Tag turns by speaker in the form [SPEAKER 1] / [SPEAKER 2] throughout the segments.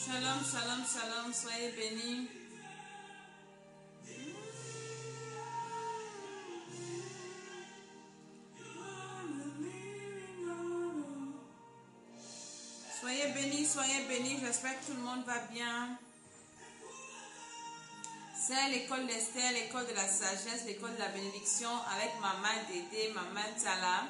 [SPEAKER 1] Shalom, shalom, shalom, soyez bénis. Soyez bénis, j'espère que tout le monde va bien. C'est l'école d'Esther, l'école de la sagesse, l'école de la bénédiction avec Maman Dédé, Maman Tala.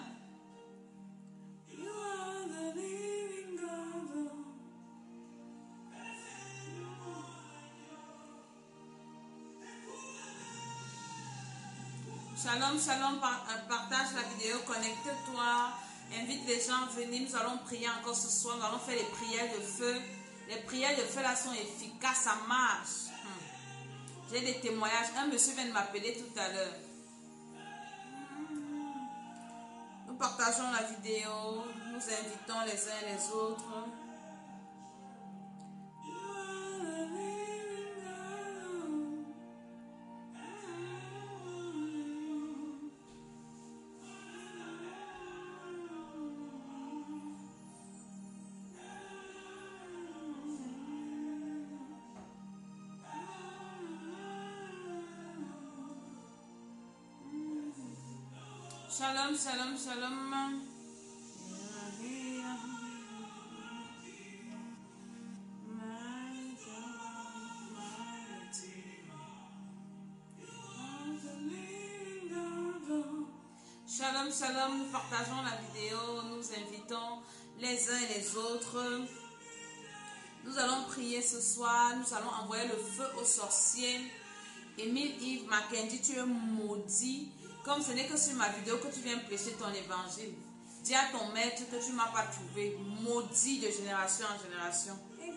[SPEAKER 1] Shalom, shalom, partage la vidéo, connecte-toi, invite les gens à venir, nous allons prier encore ce soir, nous allons faire les prières de feu. Les prières de feu là sont efficaces, ça marche. J'ai des témoignages, un monsieur vient de m'appeler tout à l'heure. Nous partageons la vidéo, nous invitons les uns et les autres. Shalom, shalom, shalom. Shalom, shalom, nous partageons la vidéo, nous invitons les uns et les autres. Nous allons prier ce soir, nous allons envoyer le feu aux sorciers. Émile Yves Mackenzie, tu es maudit. Comme ce n'est que sur ma vidéo que tu viens prêcher ton évangile. Dis à ton maître que tu ne m'as pas trouvé. Maudit de génération en génération.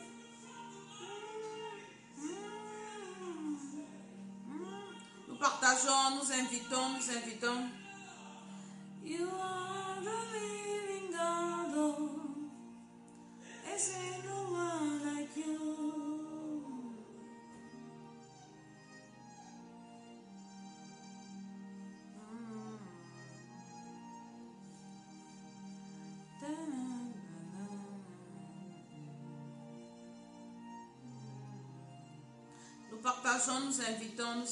[SPEAKER 1] Nous partageons, nous invitons. You are the living God, oh. There's no one like you. Nous partageons, nous invitons.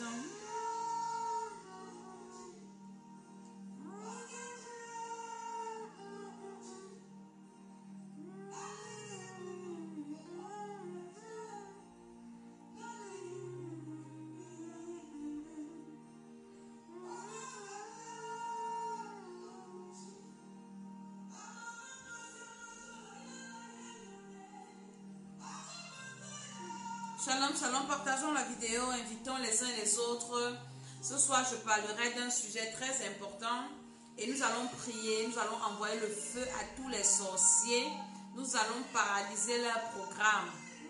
[SPEAKER 1] Shalom, shalom, partageons la vidéo, invitons les uns et les autres. Ce soir, je parlerai d'un sujet très important et nous allons prier, nous allons envoyer le feu à tous les sorciers. Nous allons paralyser leur programme.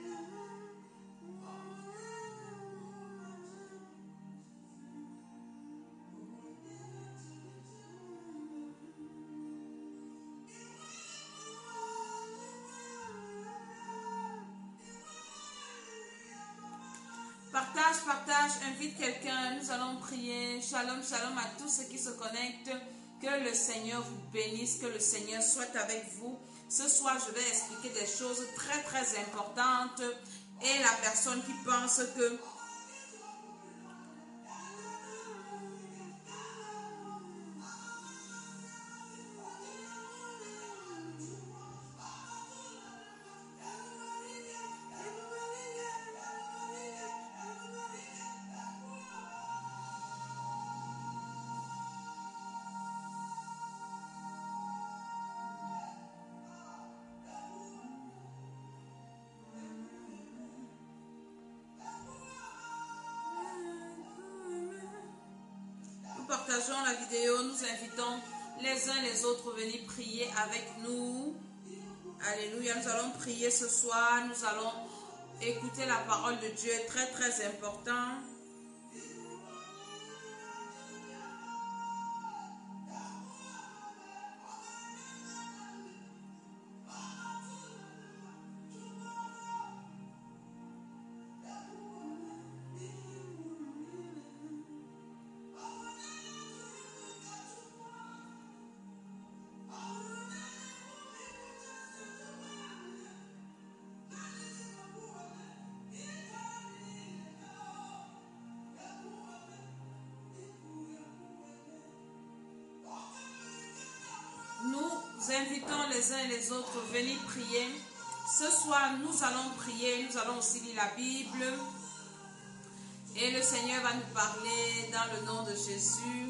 [SPEAKER 1] Partage, invite quelqu'un, nous allons prier. Shalom, shalom à tous ceux qui se connectent. Que le Seigneur vous bénisse, que le Seigneur soit avec vous. Ce soir, je vais expliquer des choses très très importantes. Et la personne qui pense que... Partageons la vidéo, nous invitons les uns les autres à venir prier avec nous. Alléluia, nous allons prier ce soir, nous allons écouter la parole de Dieu, très très important. Nous invitons les uns et les autres à venir prier. Ce soir, nous allons prier, nous allons aussi lire la Bible. Et le Seigneur va nous parler dans le nom de Jésus.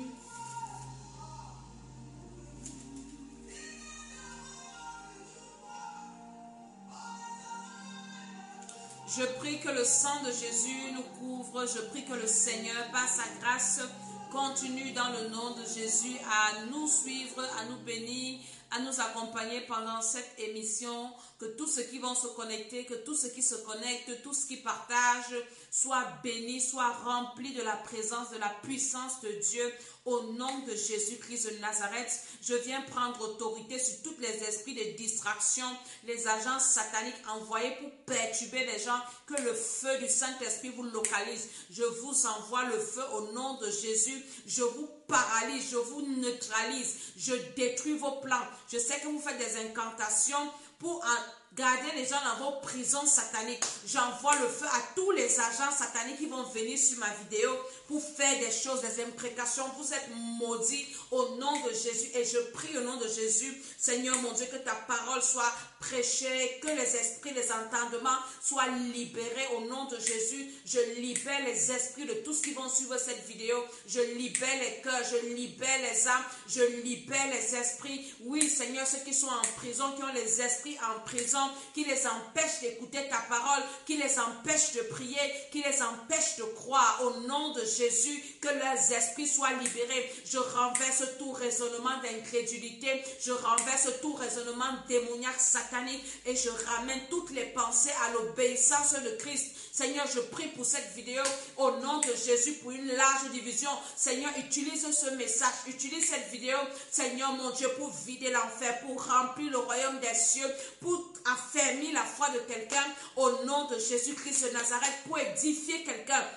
[SPEAKER 1] Je prie que le sang de Jésus nous couvre. Je prie que le Seigneur, par sa grâce, continue dans le nom de Jésus à nous suivre, à nous bénir, à nous accompagner pendant cette émission. Que tous ceux qui vont se connecter, que tous ceux qui se connectent, tous ceux qui partagent, soient bénis, soient remplis de la présence, de la puissance de Dieu. Au nom de Jésus-Christ de Nazareth, je viens prendre autorité sur tous les esprits de distraction, les agents sataniques envoyés pour perturber les gens, que le feu du Saint-Esprit vous localise. Je vous envoie le feu au nom de Jésus. Je vous paralyse, je vous neutralise, je détruis vos plans. Je sais que vous faites des incantations pour garder les gens dans vos prisons sataniques. J'envoie le feu à tous les agents sataniques qui vont venir sur ma vidéo pour faire des choses, des imprécations, pour être maudits au nom de Jésus. Et je prie au nom de Jésus, Seigneur mon Dieu, que ta parole soit prêchée, que les esprits, les entendements soient libérés au nom de Jésus. Je libère les esprits de tous qui vont suivre cette vidéo. Je libère les cœurs, je libère les âmes, je libère les esprits. Oui, Seigneur, ceux qui sont en prison, qui ont les esprits en prison, qui les empêchent d'écouter ta parole, qui les empêchent de prier, qui les empêchent de croire. Au nom de Jésus, que leurs esprits soient libérés. Je renverse tout raisonnement d'incrédulité, je renverse tout raisonnement démoniaque satanique et je ramène toutes les pensées à l'obéissance de Christ. Seigneur, je prie pour cette vidéo au nom de Jésus pour une large division. Seigneur, utilise ce message, utilise cette vidéo, Seigneur mon Dieu, pour vider l'enfer, pour remplir le royaume des cieux, pour affermir la foi de quelqu'un au nom de Jésus-Christ de Nazareth, pour édifier quelqu'un.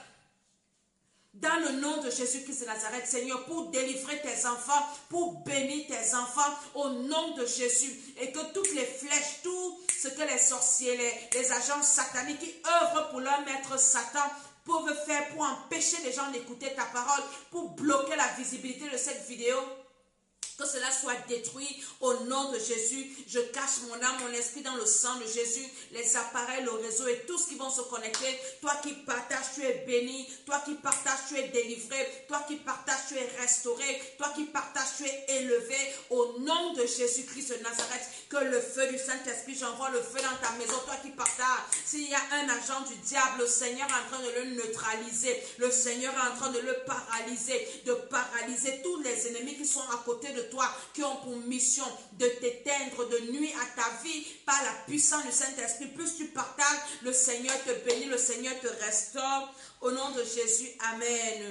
[SPEAKER 1] Dans le nom de Jésus-Christ de Nazareth, Seigneur, pour délivrer tes enfants, pour bénir tes enfants, au nom de Jésus. Et que toutes les flèches, tout ce que les sorciers, les agents sataniques qui œuvrent pour leur maître Satan, peuvent faire pour empêcher les gens d'écouter ta parole, pour bloquer la visibilité de cette vidéo, que cela soit détruit au nom de Jésus. Je cache mon âme, mon esprit dans le sang de Jésus, les appareils, le réseau et tous qui vont se connecter. Toi qui partages, tu es béni. Toi qui partages, tu es délivré. Toi qui partages, tu es restauré. Toi qui partages, tu es élevé. Au nom de Jésus-Christ de Nazareth, que le feu du Saint-Esprit, j'envoie le feu dans ta maison. Toi qui partages, s'il y a un agent du diable, le Seigneur est en train de le neutraliser. Le Seigneur est en train de le paralyser, de paralyser tous les ennemis qui sont à côté de toi, qui ont pour mission de t'éteindre, de nuire à ta vie par la puissance du Saint-Esprit. Plus tu partages, le Seigneur te bénit, le Seigneur te restaure. Au nom de Jésus, Amen.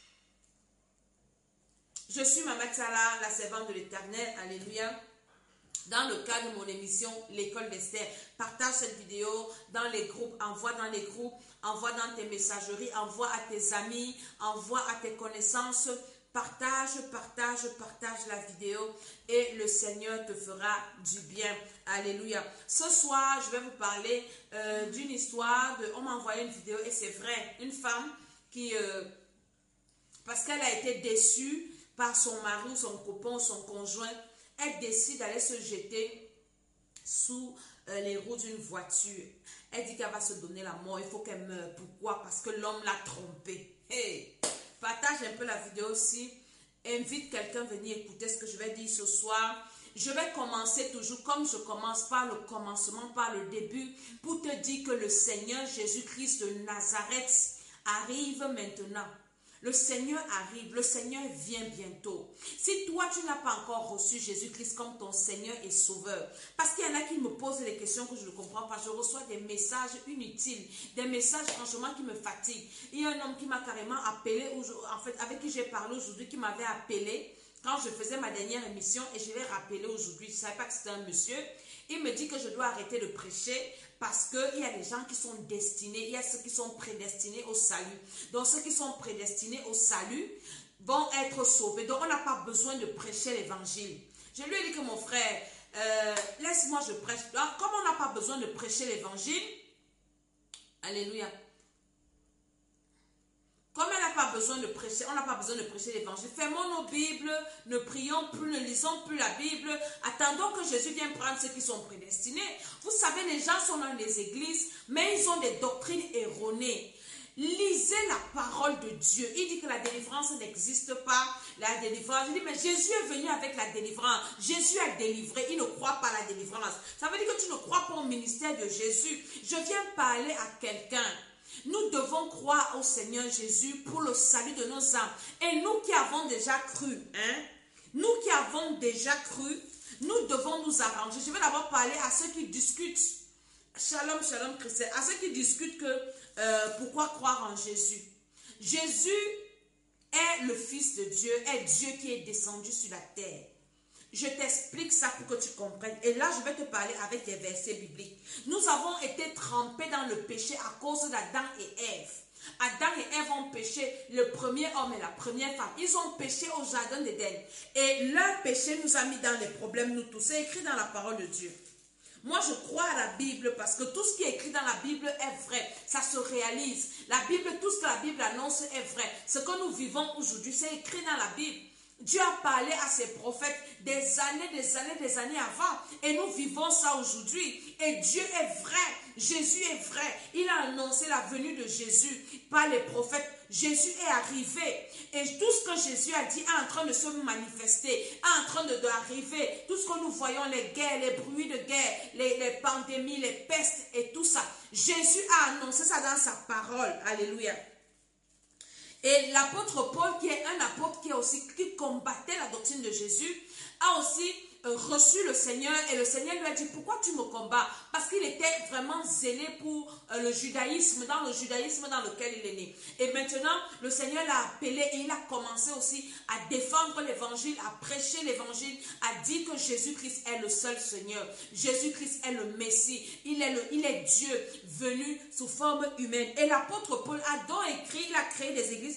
[SPEAKER 1] Je suis Maman Tsala, la servante de l'Éternel. Alléluia. Dans le cadre de mon émission L'école d'Esther, partage cette vidéo dans les groupes, envoie dans les groupes, envoie dans tes messageries, envoie à tes amis, envoie à tes connaissances. Partage la vidéo et le Seigneur te fera du bien. Alléluia. Ce soir, je vais vous parler d'une histoire. On m'a envoyé une vidéo et c'est vrai. Une femme qui, parce qu'elle a été déçue par son mari ou son copain ou son conjoint, elle décide d'aller se jeter sous les roues d'une voiture. Elle dit qu'elle va se donner la mort. Il faut qu'elle meure. Pourquoi? Parce que l'homme l'a trompée. Hey! Partage un peu la vidéo aussi. Invite quelqu'un à venir écouter ce que je vais dire ce soir. Je vais commencer toujours comme je commence par le commencement, par le début, pour te dire que le Seigneur Jésus-Christ de Nazareth arrive maintenant. Le Seigneur arrive, le Seigneur vient bientôt. Si toi, tu n'as pas encore reçu Jésus-Christ comme ton Seigneur et Sauveur, parce qu'il y en a qui me posent des questions que je ne comprends pas, je reçois des messages inutiles, des messages franchement qui me fatiguent. Il y a un homme qui m'a carrément appelé, en fait, avec qui j'ai parlé aujourd'hui, qui m'avait appelé quand je faisais ma dernière émission et je l'ai rappelé aujourd'hui. Je ne savais pas que c'était un monsieur. Il me dit que je dois arrêter de prêcher parce qu'il y a des gens qui sont destinés, il y a ceux qui sont prédestinés au salut. Donc ceux qui sont prédestinés au salut vont être sauvés. Donc on n'a pas besoin de prêcher l'évangile. Je lui ai dit que mon frère, laisse-moi je prêche. Donc, comme on n'a pas besoin de prêcher l'évangile, alléluia. Comme elle n'a pas besoin de prêcher, on n'a pas besoin de prêcher l'évangile. Fermons nos Bibles, ne prions plus, ne lisons plus la Bible. Attendons que Jésus vienne prendre ceux qui sont prédestinés. Vous savez, les gens sont dans les églises, mais ils ont des doctrines erronées. Lisez la parole de Dieu. Il dit que la délivrance n'existe pas. La délivrance, il dit, mais Jésus est venu avec la délivrance. Jésus a délivré. Il ne croit pas à la délivrance. Ça veut dire que tu ne crois pas au ministère de Jésus. Je viens parler à quelqu'un. Nous devons croire au Seigneur Jésus pour le salut de nos âmes. Et nous qui avons déjà cru, nous qui avons déjà cru, nous devons nous arranger. Je vais d'abord parler à ceux qui discutent. Shalom, shalom, chrétien. À ceux qui discutent que pourquoi croire en Jésus. Jésus est le Fils de Dieu, est Dieu qui est descendu sur la terre. Je t'explique ça pour que tu comprennes. Et là, je vais te parler avec des versets bibliques. Nous avons été trempés dans le péché à cause d'Adam et Ève. Adam et Ève ont péché, le premier homme et la première femme. Ils ont péché au jardin d'Éden. Et leur péché nous a mis dans les problèmes, nous tous. C'est écrit dans la parole de Dieu. Moi, je crois à la Bible parce que tout ce qui est écrit dans la Bible est vrai. Ça se réalise. La Bible, tout ce que la Bible annonce est vrai. Ce que nous vivons aujourd'hui, c'est écrit dans la Bible. Dieu a parlé à ses prophètes des années avant. Et nous vivons ça aujourd'hui. Et Dieu est vrai. Jésus est vrai. Il a annoncé la venue de Jésus par les prophètes. Jésus est arrivé. Et tout ce que Jésus a dit est en train de se manifester, est en train d'arriver. Tout ce que nous voyons, les guerres, les bruits de guerre, les pandémies, les pestes et tout ça. Jésus a annoncé ça dans sa parole. Alléluia. Et l'apôtre Paul, qui est un apôtre qui combattait la doctrine de Jésus, a aussi reçu le Seigneur et le Seigneur lui a dit, pourquoi tu me combats? Parce qu'il était vraiment zélé pour le judaïsme dans lequel il est né. Et maintenant, le Seigneur l'a appelé et il a commencé aussi à défendre l'évangile, à prêcher l'évangile, à dire que Jésus-Christ est le seul Seigneur. Jésus-Christ est le Messie. Il est Dieu venu sous forme humaine. Et l'apôtre Paul a donc écrit, il a créé des églises,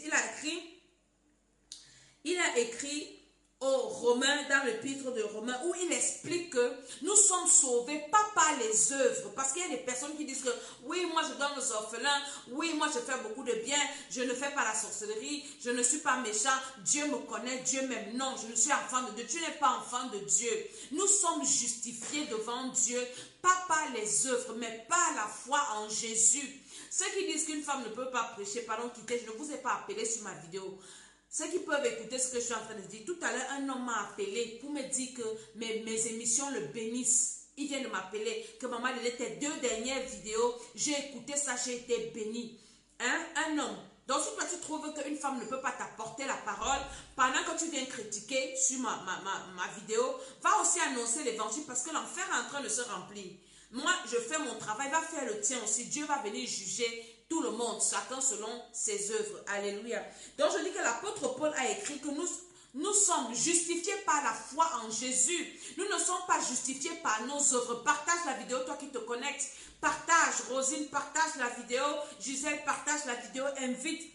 [SPEAKER 1] il a écrit aux Romains, dans l'épître de Romains, où il explique que nous sommes sauvés pas par les œuvres, parce qu'il y a des personnes qui disent que oui, moi je donne aux orphelins, oui, moi je fais beaucoup de bien, je ne fais pas la sorcellerie, je ne suis pas méchant, Dieu me connaît, Dieu m'aime. Non, je ne suis enfant de Dieu, tu n'es pas enfant de Dieu. Nous sommes justifiés devant Dieu, pas par les œuvres, mais par la foi en Jésus. Ceux qui disent qu'une femme ne peut pas prêcher, pardon, quitter, je ne vous ai pas appelé sur ma vidéo. Ceux qui peuvent écouter ce que je suis en train de dire, tout à l'heure, un homme m'a appelé pour me dire que mes émissions le bénissent. Il vient de m'appeler, que maman, tes 2 dernières vidéos, j'ai écouté ça, j'ai été béni. Un homme. Donc, si toi, tu trouves qu'une femme ne peut pas t'apporter la parole, pendant que tu viens critiquer sur ma vidéo, va aussi annoncer l'évangile parce que l'enfer est en train de se remplir. Moi, je fais mon travail, va faire le tien aussi. Dieu va venir juger tout le monde, chacun selon ses œuvres. Alléluia. Donc, je dis que l'apôtre Paul a écrit que nous sommes justifiés par la foi en Jésus. Nous ne sommes pas justifiés par nos œuvres. Partage la vidéo, toi qui te connectes. Partage, Rosine, partage la vidéo. Gisèle, partage la vidéo. Invite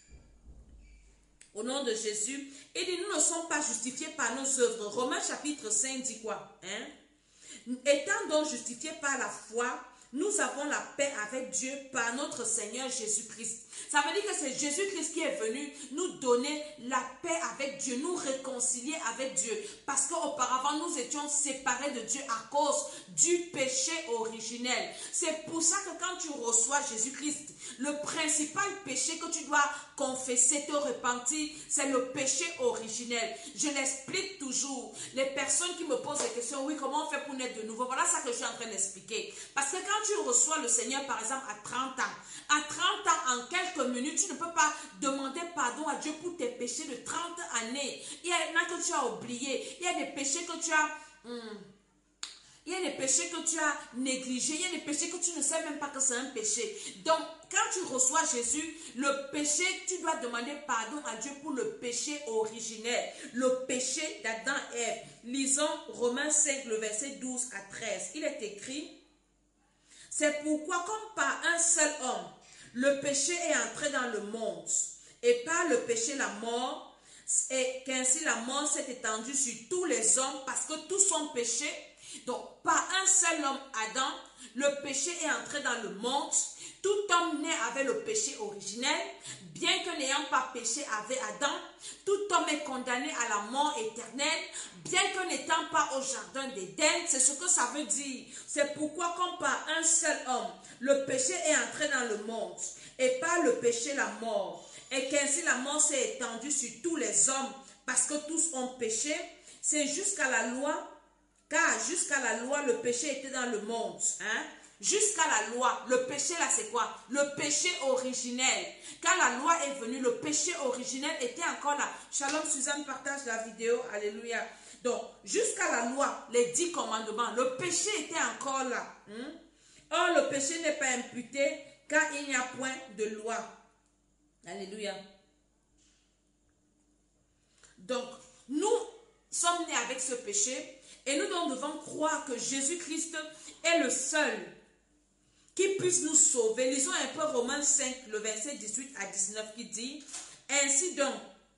[SPEAKER 1] au nom de Jésus. Il dit, nous ne sommes pas justifiés par nos œuvres. Romains chapitre 5 dit quoi? Étant donc justifiés par la foi, nous avons la paix avec Dieu par notre Seigneur Jésus-Christ. Ça veut dire que c'est Jésus-Christ qui est venu nous donner la paix avec Dieu, nous réconcilier avec Dieu. Parce qu'auparavant, nous étions séparés de Dieu à cause du péché originel. C'est pour ça que quand tu reçois Jésus-Christ, le principal péché que tu dois confesser, te repentir, c'est le péché originel. Je l'explique toujours. Les personnes qui me posent des questions, oui, comment on fait pour naître de nouveau? Voilà ça que je suis en train d'expliquer. Parce que quand tu reçois le Seigneur, par exemple, à 30 ans, en quelques minutes, tu ne peux pas demander pardon à Dieu pour tes péchés de 30 années. Il y en a que tu as oubliés. Il y a des péchés que tu as... Il y a des péchés que tu as négligés. Il y a des péchés que tu ne sais même pas que c'est un péché. Donc, quand tu reçois Jésus, le péché, tu dois demander pardon à Dieu pour le péché originel. Le péché d'Adam et Ève. Lisons Romains 5, le verset 12 à 13. Il est écrit, c'est pourquoi comme par un seul homme, le péché est entré dans le monde. Et par le péché, la mort, et qu'ainsi la mort s'est étendue sur tous les hommes parce que tous ont péché. Donc, par un seul homme, Adam, le péché est entré dans le monde Tout homme né avec le péché originel, bien que n'ayant pas péché avec Adam, tout homme est condamné à la mort éternelle, bien que n'étant pas au jardin d'Éden. C'est ce que ça veut dire. C'est pourquoi, comme par un seul homme, le péché est entré dans le monde, et par le péché la mort, et qu'ainsi la mort s'est étendue sur tous les hommes, parce que tous ont péché. C'est jusqu'à la loi, car jusqu'à la loi, le péché était dans le monde. Jusqu'à la loi, le péché là c'est quoi? Le péché originel. Quand la loi est venue, le péché originel était encore là. Shalom Suzanne, partage la vidéo, alléluia. Donc, jusqu'à la loi, les 10 commandements, le péché était encore là. Or, le péché n'est pas imputé, car il n'y a point de loi. Alléluia. Donc, nous sommes nés avec ce péché, et nous devons croire que Jésus-Christ est le seul qui puisse nous sauver. Lisons un peu Romains 5, le verset 18 à 19 qui dit: ainsi donc,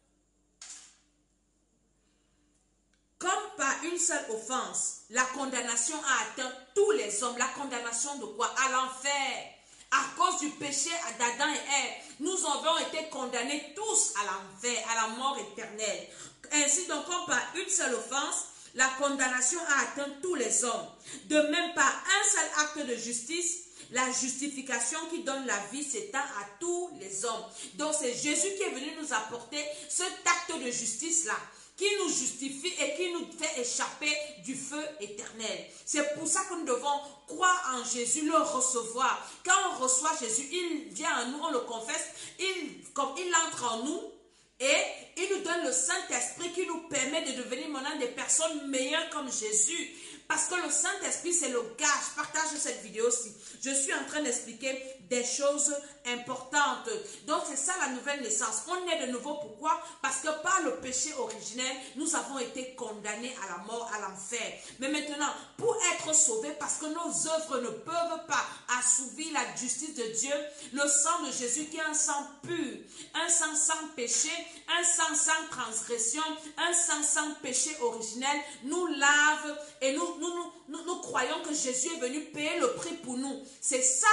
[SPEAKER 1] comme par une seule offense, la condamnation a atteint tous les hommes. La condamnation de quoi? À l'enfer. À cause du péché d'Adam et Ève, nous avons été condamnés tous à l'enfer, à la mort éternelle. Ainsi donc, comme par une seule offense, la condamnation a atteint tous les hommes. De même, par un seul acte de justice, la justification qui donne la vie s'étend à tous les hommes. Donc c'est Jésus qui est venu nous apporter cet acte de justice-là, qui nous justifie et qui nous fait échapper du feu éternel. C'est pour ça que nous devons croire en Jésus, le recevoir. Quand on reçoit Jésus, il vient à nous, on le confesse, comme il entre en nous, et il nous donne le Saint-Esprit qui nous permet de devenir maintenant des personnes meilleures comme Jésus. Parce que le Saint-Esprit, c'est le gage. Partage cette vidéo-ci. Je suis en train d'expliquer des choses importantes. Donc, c'est ça la nouvelle naissance. On est de nouveau. Pourquoi? Parce que par le péché originel, nous avons été condamnés à la mort, à l'enfer. Mais maintenant, pour être sauvés, parce que nos œuvres ne peuvent pas assouvir la justice de Dieu, le sang de Jésus qui est un sang pur, un sang sans péché, un sang sans transgression, un sang sans péché originel, nous lave et nous croyons que Jésus est venu payer le prix pour nous. C'est ça,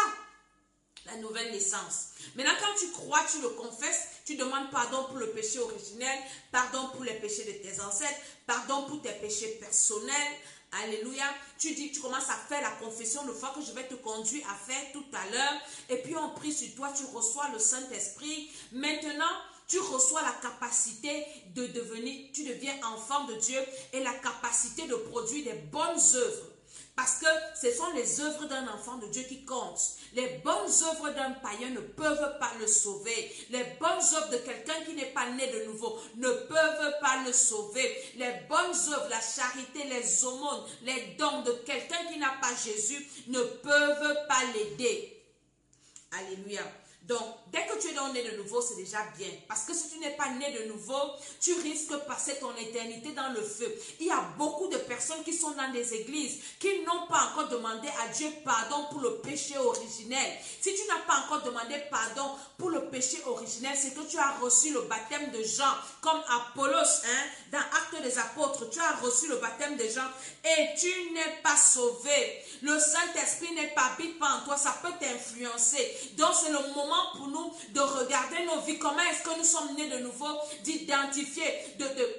[SPEAKER 1] la nouvelle naissance. Maintenant, quand tu crois, tu le confesses, tu demandes pardon pour le péché originel, pardon pour les péchés de tes ancêtres, pardon pour tes péchés personnels. Alléluia. Tu dis, tu commences à faire la confession de foi que je vais te conduire à faire tout à l'heure. Et puis on prie sur toi, tu reçois le Saint-Esprit. Maintenant, tu reçois la capacité de devenir, tu deviens enfant de Dieu et la capacité de produire des bonnes œuvres. Parce que ce sont les œuvres d'un enfant de Dieu qui comptent. Les bonnes œuvres d'un païen ne peuvent pas le sauver. Les bonnes œuvres de quelqu'un qui n'est pas né de nouveau ne peuvent pas le sauver. Les bonnes œuvres, la charité, les aumônes, les dons de quelqu'un qui n'a pas Jésus ne peuvent pas l'aider. Alléluia. Donc, dès que tu es né de nouveau, c'est déjà bien. Parce que si tu n'es pas né de nouveau, tu risques de passer ton éternité dans le feu. Il y a beaucoup de personnes qui sont dans des églises, qui n'ont pas encore demandé à Dieu pardon pour le péché originel. Si tu n'as pas encore demandé pardon pour le péché originel, c'est que tu as reçu le baptême de Jean, comme Apollos, dans Actes des Apôtres, tu as reçu le baptême de Jean et tu n'es pas sauvé. Le Saint-Esprit n'est pas habite pas en toi, ça peut t'influencer. Donc c'est le moment pour nous de regarder nos vies, comment est-ce que nous sommes nés de nouveau, d'identifier,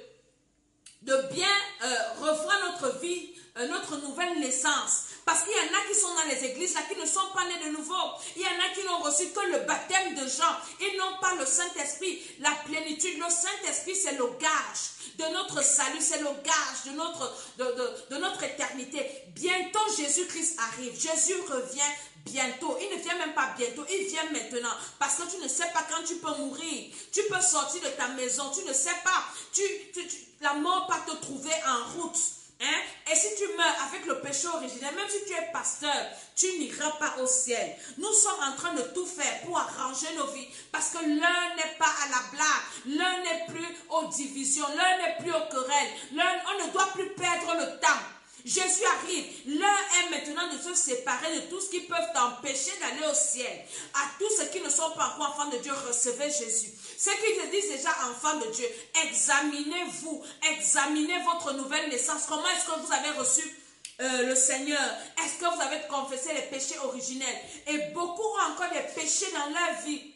[SPEAKER 1] de bien revoir notre vie, notre nouvelle naissance. Parce qu'il y en a qui sont dans les églises là, qui ne sont pas nés de nouveau. Il y en a qui n'ont reçu que le baptême de Jean. Ils n'ont pas le Saint-Esprit, la plénitude. Le Saint-Esprit, c'est le gage de notre salut, c'est le gage de notre éternité. Bientôt, Jésus-Christ arrive. Jésus revient bientôt. Il ne vient même pas bientôt, il vient maintenant. Parce que tu ne sais pas quand tu peux mourir. Tu peux sortir de ta maison, tu ne sais pas. La mort peut te trouver en route. Et si tu meurs avec le péché originel, même si tu es pasteur, tu n'iras pas au ciel. Nous sommes en train de tout faire pour arranger nos vies. Parce que l'un n'est pas à la blague. L'un n'est plus aux divisions. L'un n'est plus aux querelles. On ne doit plus perdre le temps. Jésus arrive. L'heure est maintenant de se séparer de tout ce qui peut t'empêcher d'aller au ciel. À tous ceux qui ne sont pas encore enfants de Dieu, recevez Jésus. Ceux qui te disent déjà enfants de Dieu, examinez-vous. Examinez votre nouvelle naissance. Comment est-ce que vous avez reçu le Seigneur? Est-ce que vous avez confessé les péchés originels? Et beaucoup ont encore des péchés dans leur vie.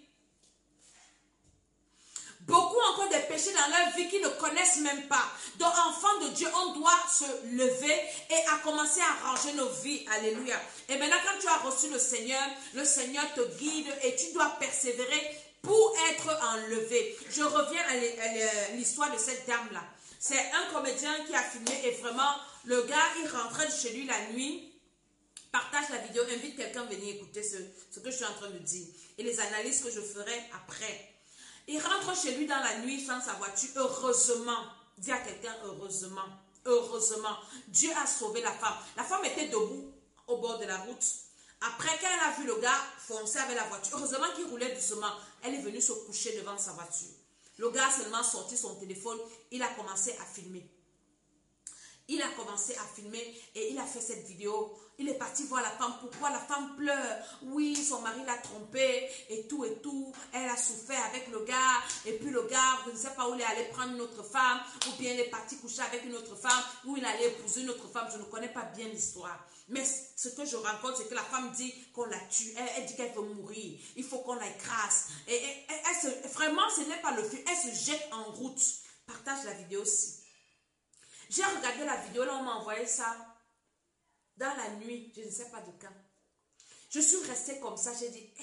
[SPEAKER 1] Beaucoup ont encore des péchés dans leur vie qu'ils ne connaissent même pas. Donc, enfants de Dieu, on doit se lever et à commencer à ranger nos vies. Alléluia. Et maintenant, quand tu as reçu le Seigneur te guide et tu dois persévérer pour être enlevé. Je reviens à l'histoire de cette dame-là. C'est un comédien qui a filmé et vraiment, le gars, il rentrait de chez lui la nuit. Partage la vidéo, invite quelqu'un à venir écouter ce que je suis en train de dire. Et les analyses que je ferai après. Il rentre chez lui dans la nuit sans sa voiture. Heureusement, dis à quelqu'un heureusement. Heureusement, Dieu a sauvé la femme. La femme était debout au bord de la route. Après, quand elle a vu le gars foncer avec la voiture, heureusement qu'il roulait doucement, elle est venue se coucher devant sa voiture. Le gars a seulement sorti son téléphone, il a commencé à filmer. Il a commencé à filmer et il a fait cette vidéo. Il est parti voir la femme. Pourquoi la femme pleure? Oui, son mari l'a trompée et tout et tout. Elle a souffert avec le gars. Et puis le gars, je ne sais pas où il est allé prendre une autre femme. Ou bien il est parti coucher avec une autre femme. Ou il allait épouser une autre femme. Je ne connais pas bien l'histoire. Mais ce que je rencontre, c'est que la femme dit qu'on la tue. Elle dit qu'elle veut mourir. Il faut qu'on la écrase. Et vraiment, ce n'est pas le film. Elle se jette en route. Partage la vidéo aussi. J'ai regardé la vidéo, là on m'a envoyé ça dans la nuit, je ne sais pas de quand. Je suis restée comme ça, j'ai dit,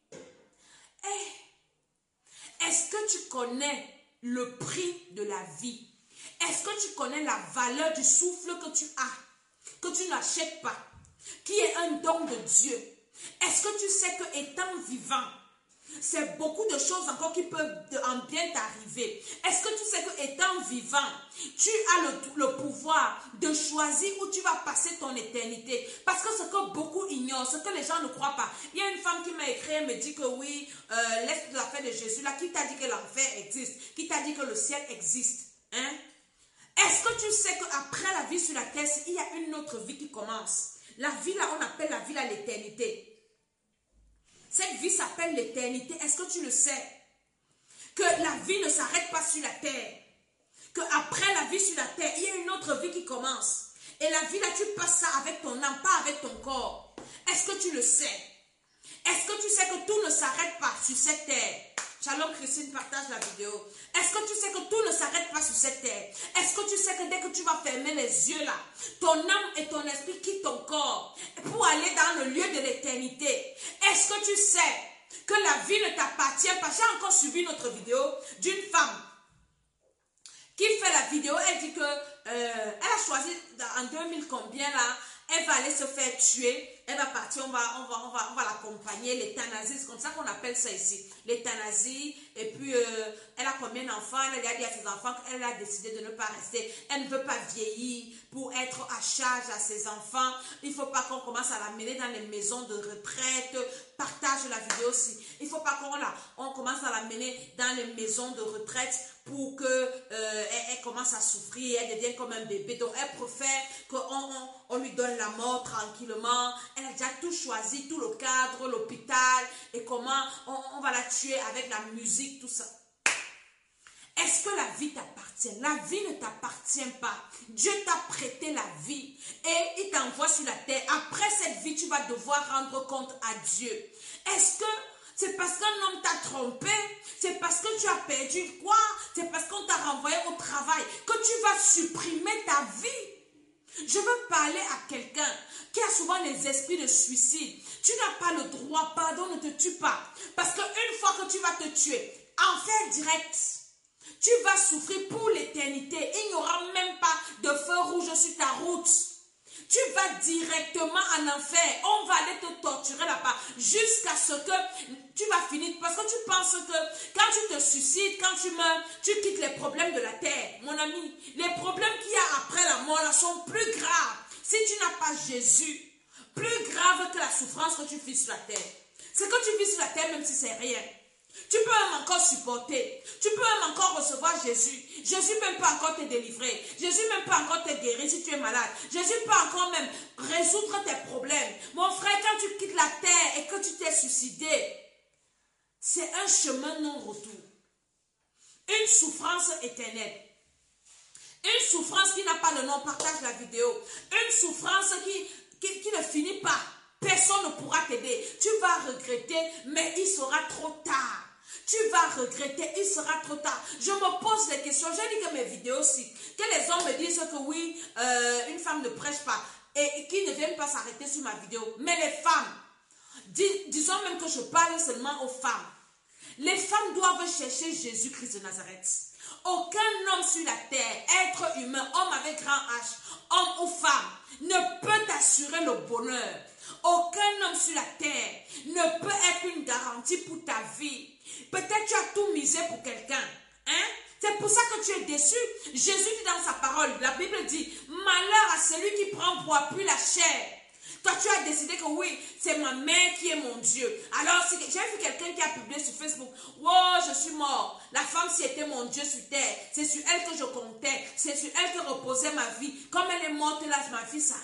[SPEAKER 1] est-ce que tu connais le prix de la vie? Est-ce que tu connais la valeur du souffle que tu as, que tu n'achètes pas, qui est un don de Dieu? Est-ce que tu sais que étant vivant, c'est beaucoup de choses encore qui peuvent en bien t'arriver. Est-ce que tu sais que étant vivant, tu as le pouvoir de choisir où tu vas passer ton éternité? Parce que ce que beaucoup ignorent, ce que les gens ne croient pas. Il y a une femme qui m'a écrit, elle me dit que oui, l'esprit de la fête de Jésus, là, qui t'a dit que l'enfer existe? Qui t'a dit que le ciel existe? Hein? Est-ce que tu sais qu'après la vie sur la terre, il y a une autre vie qui commence? La vie là, on appelle la vie là l'éternité. Cette vie s'appelle l'éternité. Est-ce que tu le sais? Que la vie ne s'arrête pas sur la terre. Qu'après la vie sur la terre, il y a une autre vie qui commence. Et la vie là, tu passes ça avec ton âme, pas avec ton corps. Est-ce que tu le sais? Est-ce que tu sais que tout ne s'arrête pas sur cette terre? Shalom Christine, partage la vidéo. Est-ce que tu sais que tout ne s'arrête pas sur cette terre? Est-ce que tu sais que dès que tu vas fermer les yeux là, ton âme et ton esprit quittent ton corps pour aller dans le lieu de l'éternité? Est-ce que tu sais que la vie ne t'appartient pas? J'ai encore suivi notre vidéo d'une femme qui fait la vidéo. Elle dit que elle a choisi en 2000 combien là, elle va aller se faire tuer. Elle va partir, on va l'accompagner, l'euthanasie, c'est comme ça qu'on appelle ça ici, l'euthanasie. Et puis, elle a combien d'enfants? Elle a dit à ses enfants qu'elle a décidé de ne pas rester. Elle ne veut pas vieillir pour être à charge à ses enfants. Il ne faut pas qu'on commence à l'amener dans les maisons de retraite. Partage la vidéo aussi. Il ne faut pas qu'on commence à l'amener dans les maisons de retraite pour qu'elle commence à souffrir, elle devienne comme un bébé. Donc, elle préfère qu'on lui donne la mort tranquillement. Elle a déjà tout choisi, tout le cadre, l'hôpital, et comment on va la tuer avec la musique, tout ça. Est-ce que la vie t'appartient? La vie ne t'appartient pas. Dieu t'a prêté la vie et il t'envoie sur la terre. Après cette vie, tu vas devoir rendre compte à Dieu. Est-ce que c'est parce qu'un homme t'a trompé? C'est parce que tu as perdu quoi? C'est parce qu'on t'a renvoyé au travail que tu vas supprimer ta vie? Je veux parler à quelqu'un qui a souvent les esprits de suicide. Tu n'as pas le droit, pardon, ne te tue pas. Parce qu'une fois que tu vas te tuer, enfer direct, tu vas souffrir pour l'éternité. Il n'y aura même pas de feu rouge sur ta route. Tu vas directement en enfer. On va aller te torturer là-bas jusqu'à ce que tu vas finir. Parce que tu penses que quand tu te suicides, quand tu meurs, tu quittes les problèmes de la terre. Mon ami, les problèmes qu'il y a après la mort là sont plus graves. Si tu n'as pas Jésus, plus grave que la souffrance que tu vis sur la terre. Ce que tu vis sur la terre, même si c'est rien, tu peux même encore supporter. Tu peux même encore recevoir Jésus. Jésus même pas encore te délivrer. Jésus même pas encore te guérir si tu es malade. Jésus peut encore même résoudre tes problèmes. Mon frère, quand tu quittes la terre et que tu t'es suicidé, c'est un chemin non retour. Une souffrance éternelle. Une souffrance qui n'a pas de nom, partage la vidéo. Une souffrance qui ne finit pas. Personne ne pourra t'aider. Tu vas regretter, mais il sera trop tard. Tu vas regretter, il sera trop tard. Je me pose des questions. J'ai dit que mes vidéos, si que les hommes me disent que oui, une femme ne prêche pas et qui ne viennent pas s'arrêter sur ma vidéo. Mais les femmes, disons même que je parle seulement aux femmes. Les femmes doivent chercher Jésus-Christ de Nazareth. Aucun homme sur la terre, être humain, homme avec grand H, homme ou femme, ne peut t'assurer le bonheur. Aucun homme sur la terre ne peut être une garantie pour ta vie. Peut-être tu as tout misé pour quelqu'un. Hein? C'est pour ça que tu es déçu. Jésus dit dans sa parole, la Bible dit, malheur à celui qui prend pour appui la chair. Toi, tu as décidé que oui, c'est ma mère qui est mon Dieu. Alors, j'ai vu quelqu'un qui a publié sur Facebook, « Wow, je suis mort. La femme, si était mon Dieu sur terre, c'est sur elle que je comptais. C'est sur elle que reposait ma vie. Comme elle est morte, là, ma vie s'arrête. »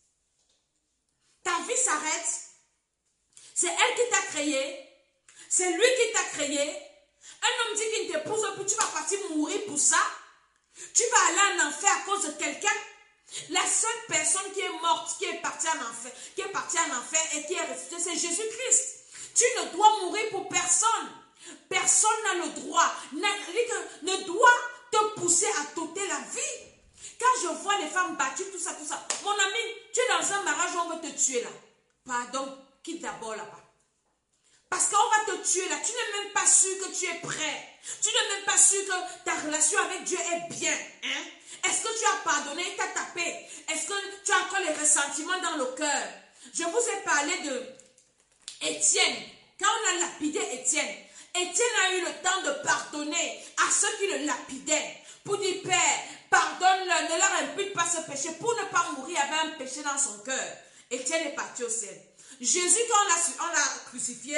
[SPEAKER 1] Ta vie s'arrête. C'est elle qui t'a créé. C'est lui qui t'a créé. Un homme dit qu'il ne t'épouse plus, tu vas partir mourir pour ça. Tu vas aller en enfer à cause de quelqu'un. La seule personne qui est morte, qui est partie en enfer et qui est ressuscitée, c'est Jésus-Christ. Tu ne dois mourir pour personne. Personne n'a le droit, ne doit te pousser à t'ôter la vie. Quand je vois les femmes battues, tout ça, mon ami, tu es dans un mariage où on va te tuer là. Pardon, quitte d'abord là-bas. Parce qu'on va te tuer là, tu n'es même pas sûr que tu es prêt. Tu n'es même pas sûr que ta relation avec Dieu est bien. Hein? Est-ce que tu as pardonné, il t'a tapé? Est-ce que tu as encore les ressentiments dans le cœur? Je vous ai parlé de Étienne. Quand on a lapidé Étienne, Étienne a eu le temps de pardonner à ceux qui le lapidaient. Pour dire, Père, pardonne-leur, ne leur impute pas ce péché. Pour ne pas mourir avec un péché dans son cœur. Étienne est parti au ciel. Jésus, quand on l'a crucifié,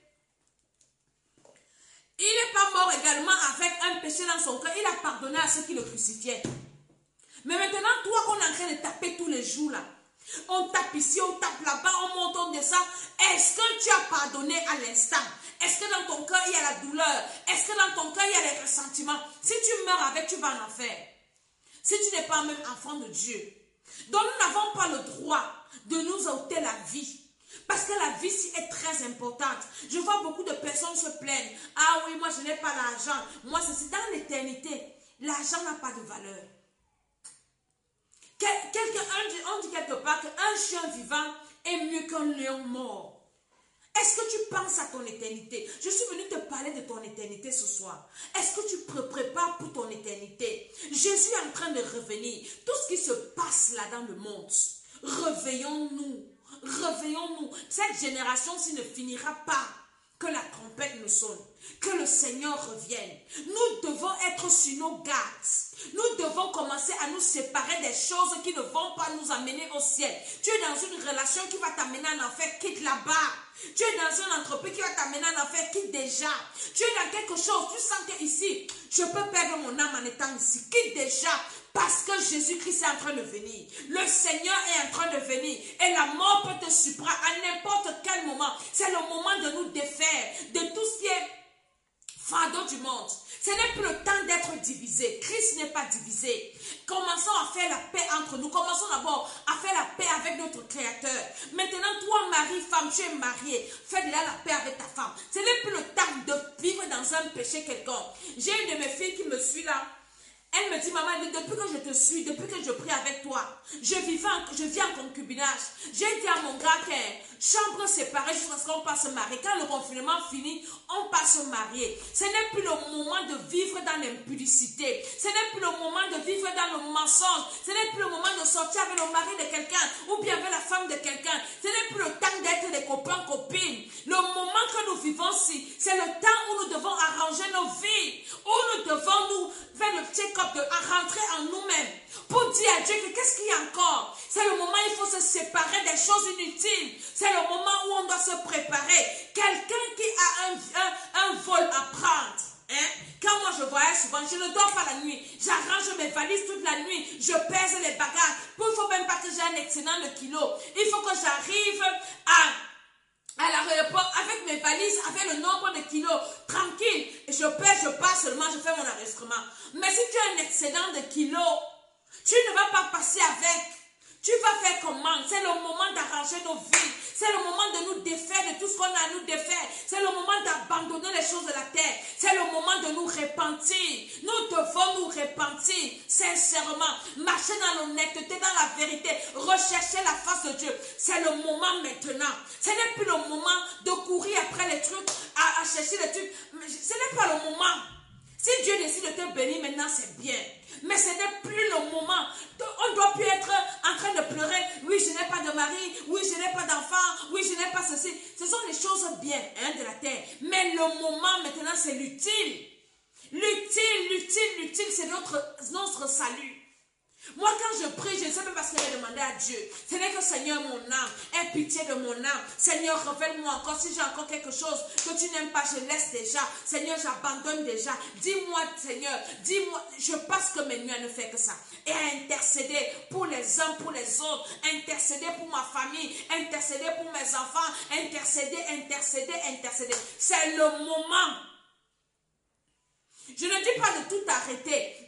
[SPEAKER 1] il n'est pas mort également avec un péché dans son cœur. Il a pardonné à ceux qui le crucifiaient. Mais maintenant, toi qu'on est en train de taper tous les jours là, on tape ici, on tape là-bas, on monte, on descend. Est-ce que tu as pardonné à l'instant? Est-ce que dans ton cœur il y a la douleur? Est-ce que dans ton cœur il y a les ressentiments? Si tu meurs avec, tu vas en enfer. Si tu n'es pas même enfant de Dieu. Donc nous n'avons pas le droit de nous ôter la vie. Parce que la vie ci est très importante. Je vois beaucoup de personnes se plaignent. Ah oui, moi je n'ai pas l'argent. Moi c'est dans l'éternité. L'argent n'a pas de valeur. On dit quelque part qu'un chien vivant est mieux qu'un lion mort. Est-ce que tu penses à ton éternité? Je suis venue te parler de ton éternité ce soir. Est-ce que tu te prépares pour ton éternité? Jésus est en train de revenir. Tout ce qui se passe là dans le monde, réveillons-nous. Réveillons-nous. Cette génération-ci ne finira pas que la trompette nous sonne, que le Seigneur revienne. Nous devons être sur nos gardes. Nous devons commencer à nous séparer des choses qui ne vont pas nous amener au ciel. Tu es dans une relation qui va t'amener en enfer, quitte là-bas. Tu es dans une entreprise qui va t'amener en enfer, quitte déjà. Tu es dans quelque chose, tu sens que ici, je peux perdre mon âme en étant ici, quitte déjà. Parce que Jésus-Christ est en train de venir. Le Seigneur est en train de venir. Et la mort peut te surprendre à n'importe quel moment. C'est le moment de nous défaire de tout ce qui est fardeau du monde. Ce n'est plus le temps d'être divisé. Christ n'est pas divisé. Commençons à faire la paix entre nous. Commençons d'abord à faire la paix avec notre Créateur. Maintenant, toi, mari, femme, tu es marié. Fais déjà la paix avec ta femme. Ce n'est plus le temps de vivre dans un péché quelconque. J'ai une de mes filles qui me suit là. Elle me dit, maman, depuis que je te suis, depuis que je prie avec toi, je vis en concubinage. J'ai dit à mon gars que chambre séparée jusqu'à ce qu'on passe se marier. Quand le confinement finit, on passe se marier. Ce n'est plus le moment de vivre dans l'impudicité. Ce n'est plus le moment de vivre dans le mensonge. Ce n'est plus le moment de sortir avec le mari de quelqu'un ou bien avec la femme de quelqu'un. Ce n'est plus le temps d'être des copains, copines. Le moment que nous vivons ici, c'est le temps où nous devons arranger nos vies, où nous devons nous faire le check-up, à rentrer en nous-mêmes pour dire à Dieu que qu'est-ce qu'il y a encore. C'est le moment où il faut se séparer des choses inutiles. C'est le moment où on doit se préparer. Quelqu'un qui a un vol à prendre. Hein? Quand moi je voyage souvent, je ne dors pas la nuit. J'arrange mes valises toute la nuit. Je pèse les bagages. Il ne faut même pas que j'ai un excédent de kilos. Il faut que j'arrive à l'aéroport avec mes valises, avec le nombre de kilos, tranquille. Et je pars seulement, je fais mon enregistrement. Mais si tu as un excédent de kilos, tu ne vas pas passer avec. Tu vas faire comment? C'est le moment d'arranger nos vies. C'est le moment de nous défaire de tout ce qu'on a à nous défaire. C'est le moment d'abandonner les choses de la terre. C'est le moment de nous repentir. Nous devons nous repentir sincèrement. Marcher dans l'honnêteté, dans la vérité. Rechercher la face de Dieu. C'est le moment maintenant. Ce n'est plus le moment de courir après les trucs, à chercher les trucs. Ce n'est pas le moment. Si Dieu décide de te bénir maintenant, c'est bien. Mais ce n'est plus le moment. On ne doit plus être en train de pleurer. Oui, je n'ai pas de mari. Oui, je n'ai pas d'enfant. Oui, je n'ai pas ceci. Ce sont des choses bien de la terre. Mais le moment maintenant, c'est l'utile. L'utile, c'est notre salut. Moi, quand je prie, je ne sais pas parce que j'ai demandé à Dieu. Ce n'est que Seigneur, mon âme, aie pitié de mon âme. Seigneur, révèle-moi encore. Si j'ai encore quelque chose que tu n'aimes pas, je laisse déjà. Seigneur, j'abandonne déjà. Dis-moi, Seigneur, dis-moi. Je pense que mes nuits ne fait que ça. Et à intercéder pour les uns, pour les autres. Intercéder pour ma famille. Intercéder pour mes enfants. Intercéder. C'est le moment. Je ne dis pas de tout arrêter,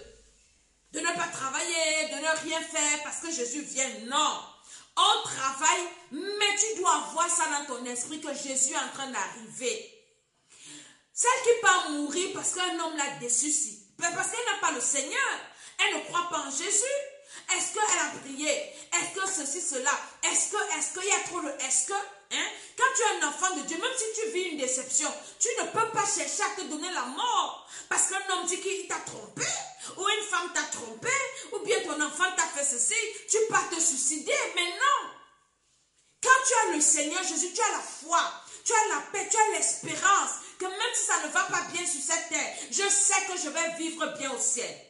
[SPEAKER 1] de ne pas travailler, de ne rien faire parce que Jésus vient. Non. On travaille, mais tu dois avoir ça dans ton esprit que Jésus est en train d'arriver. Celle qui part mourir parce qu'un homme l'a déçu, parce qu'elle n'a pas le Seigneur. Elle ne croit pas en Jésus. Est-ce qu'elle a prié? Est-ce que ceci, cela? Est-ce qu'il y a trop de est-ce que? Quand tu es un enfant de Dieu, même si tu vis une déception, tu ne peux pas chercher à te donner la mort. Parce qu'un homme dit qu'il t'a trompé, ou une femme t'a trompé, ou bien ton enfant t'a fait ceci, tu pars te suicider. Mais non. Quand tu as le Seigneur Jésus, tu as la foi, tu as la paix, tu as l'espérance, que même si ça ne va pas bien sur cette terre, je sais que je vais vivre bien au ciel.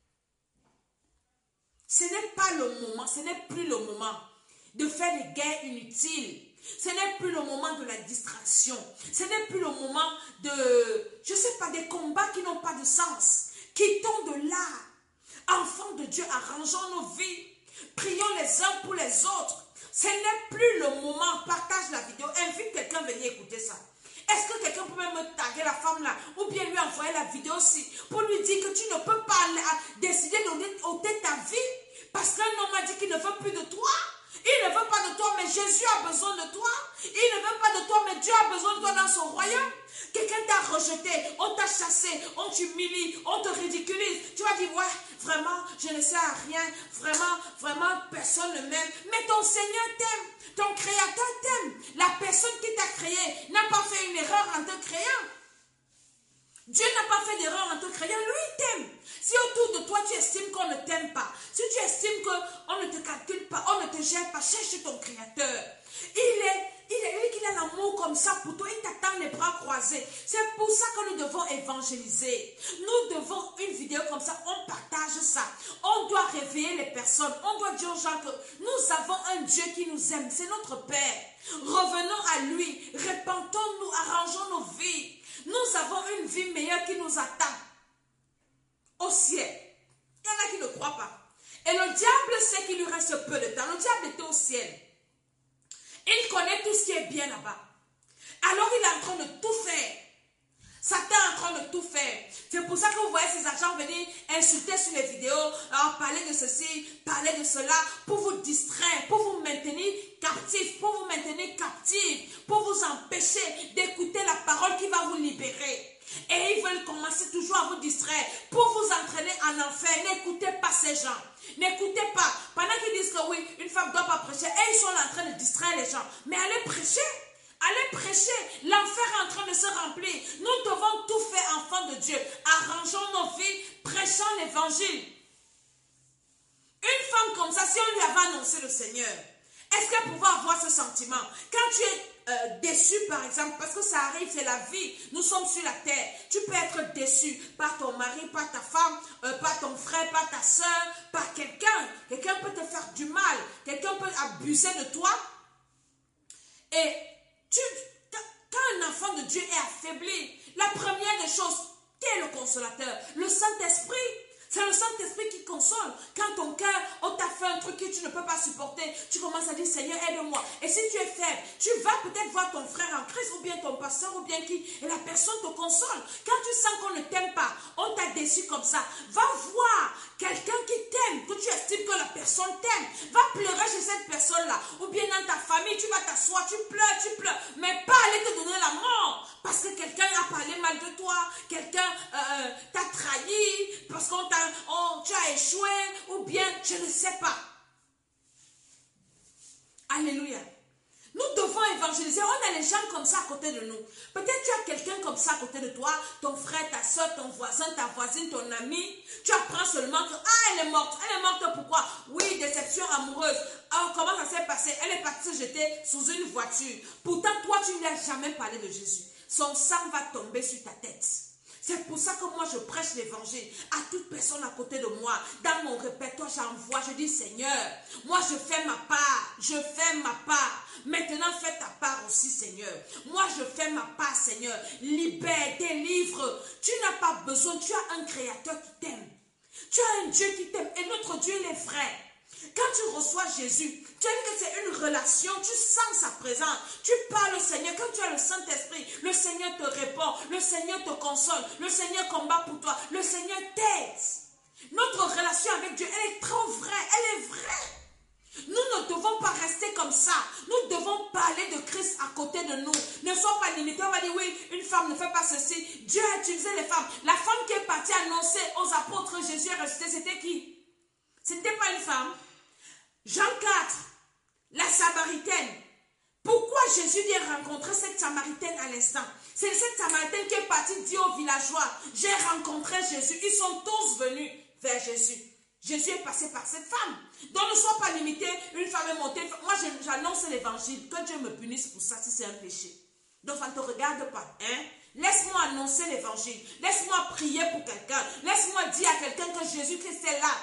[SPEAKER 1] Ce n'est pas le moment, ce n'est plus le moment de faire des guerres inutiles. Ce n'est plus le moment de la distraction. Ce n'est plus le moment de, je ne sais pas, des combats qui n'ont pas de sens. Quittons de là. Enfants de Dieu, arrangeons nos vies. Prions les uns pour les autres. Ce n'est plus le moment. Partage la vidéo. Invite quelqu'un à venir écouter ça. Est-ce que quelqu'un peut même me taguer la femme là ou bien lui envoyer la vidéo aussi pour lui dire que tu ne peux pas décider d'ôter ta vie parce qu'un homme a dit qu'il ne veut plus de toi. Il ne veut pas de toi, mais Jésus a besoin de toi. Il ne veut pas de toi, mais Dieu a besoin de toi dans son royaume. Quelqu'un t'a rejeté, on t'a chassé, on t'humilie, on te ridiculise. Tu vas dire, ouais, vraiment, je ne sers à rien. Vraiment, personne ne m'aime. Mais ton Seigneur t'aime. Ton Créateur t'aime. La personne qui t'a créé n'a pas fait une erreur en te créant. Dieu n'a pas fait d'erreur en te créant. Lui, il t'aime. Si autour de toi, tu estimes qu'on ne t'aime pas, si tu estimes qu'on ne te calcule pas, on ne te gère pas, cherche ton Créateur. Il a l'amour comme ça pour toi. Il t'attend les bras croisés. C'est pour ça que nous devons évangéliser. Nous devons une vidéo comme ça. On partage ça. On doit réveiller les personnes. On doit dire aux gens que nous avons un Dieu qui nous aime. C'est notre Père. Revenons à lui. Repentons-nous. Arrangeons nos vies. Nous avons une vie meilleure qui nous attend au ciel. Il y en a qui ne croient pas. Et le diable sait qu'il lui reste peu de temps. Le diable était au ciel. Il connaît tout ce qui est bien là-bas. Alors il est en train de tout faire. Satan est en train de tout faire. C'est pour ça que vous voyez ces agents venir insulter sur les vidéos, parler de ceci, parler de cela, pour vous distraire, pour vous maintenir captif, pour vous empêcher d'écouter la parole qui va vous libérer. Et ils veulent commencer toujours à vous distraire pour vous entraîner en enfer. N'écoutez pas ces gens. N'écoutez pas. Pendant qu'ils disent que oui, une femme ne doit pas prêcher, et ils sont en train de distraire les gens. Mais allez prêcher. Allez prêcher. L'enfer est en train de se remplir. Nous devons tout faire, enfants de Dieu. Arrangeons nos vies, prêchons l'évangile. Une femme comme ça, si on lui avait annoncé le Seigneur, est-ce qu'elle pouvait avoir ce sentiment? Quand tu es déçu par exemple, parce que ça arrive, c'est la vie, nous sommes sur la terre, tu peux être déçu par ton mari, par ta femme, par ton frère, par ta soeur, par quelqu'un peut te faire du mal, quelqu'un peut abuser de toi, et quand un enfant de Dieu est affaibli, la première des choses, qui est le consolateur? Le Saint-Esprit. C'est le Saint-Esprit qui console. Quand ton cœur, on t'a fait un truc que tu ne peux pas supporter, tu commences à dire, Seigneur, aide-moi. Et si tu es faible, tu vas peut-être voir ton frère en Christ, ou bien ton pasteur, ou bien qui, et la personne te console. Quand tu sens qu'on ne t'aime pas, on t'a déçu comme ça, va voir quelqu'un qui t'aime, que tu estimes que la personne t'aime. Va pleurer chez cette personne-là. Ou bien dans ta famille, tu vas t'asseoir, tu pleures. Mais pas aller te donner la mort. Parce que quelqu'un a parlé mal de toi, quelqu'un t'a trahi, parce qu'on tu as échoué, ou bien je ne sais pas. Alléluia. Nous devons évangéliser. On a les gens comme ça à côté de nous. Peut-être tu as quelqu'un comme ça à côté de toi, ton frère, ta soeur, ton voisin, ta voisine, ton ami. Tu apprends seulement que, elle est morte. Elle est morte pourquoi? Oui, déception amoureuse. Alors, comment ça s'est passé? Elle est partie se jeter sous une voiture. Pourtant, toi, tu ne lui as jamais parlé de Jésus. Son sang va tomber sur ta tête. C'est pour ça que moi je prêche l'évangile à toute personne à côté de moi. Dans mon répertoire, j'envoie, je dis Seigneur, moi je fais ma part, Maintenant fais ta part aussi Seigneur. Moi je fais ma part Seigneur. Libère, délivre. Tu n'as pas besoin, tu as un créateur qui t'aime. Tu as un Dieu qui t'aime et notre Dieu il est vrai. Quand tu reçois Jésus, tu as dit que c'est une relation, tu sens sa présence, tu parles au Seigneur. Quand tu as le Saint-Esprit, le Seigneur te répond, le Seigneur te console, le Seigneur combat pour toi, le Seigneur t'aide. Notre relation avec Dieu, elle est trop vraie, elle est vraie. Nous ne devons pas rester comme ça. Nous devons parler de Christ à côté de nous. Ne sois pas limité. On va dire, oui, une femme ne fait pas ceci. Dieu a utilisé les femmes. La femme qui est partie annoncer aux apôtres Jésus est ressuscité, c'était qui? Ce n'était pas une femme. Jean 4, la Samaritaine. Pourquoi Jésus vient rencontrer cette Samaritaine à l'instant? C'est cette Samaritaine qui est partie dire aux villageois, j'ai rencontré Jésus. Ils sont tous venus vers Jésus. Jésus est passé par cette femme. Donc ne sois pas limité, une femme est montée. Moi j'annonce l'évangile. Que Dieu me punisse pour ça si c'est un péché. Donc ça ne te regarde pas. Hein? Laisse-moi annoncer l'évangile. Laisse-moi prier pour quelqu'un. Laisse-moi dire à quelqu'un que Jésus-Christ est là.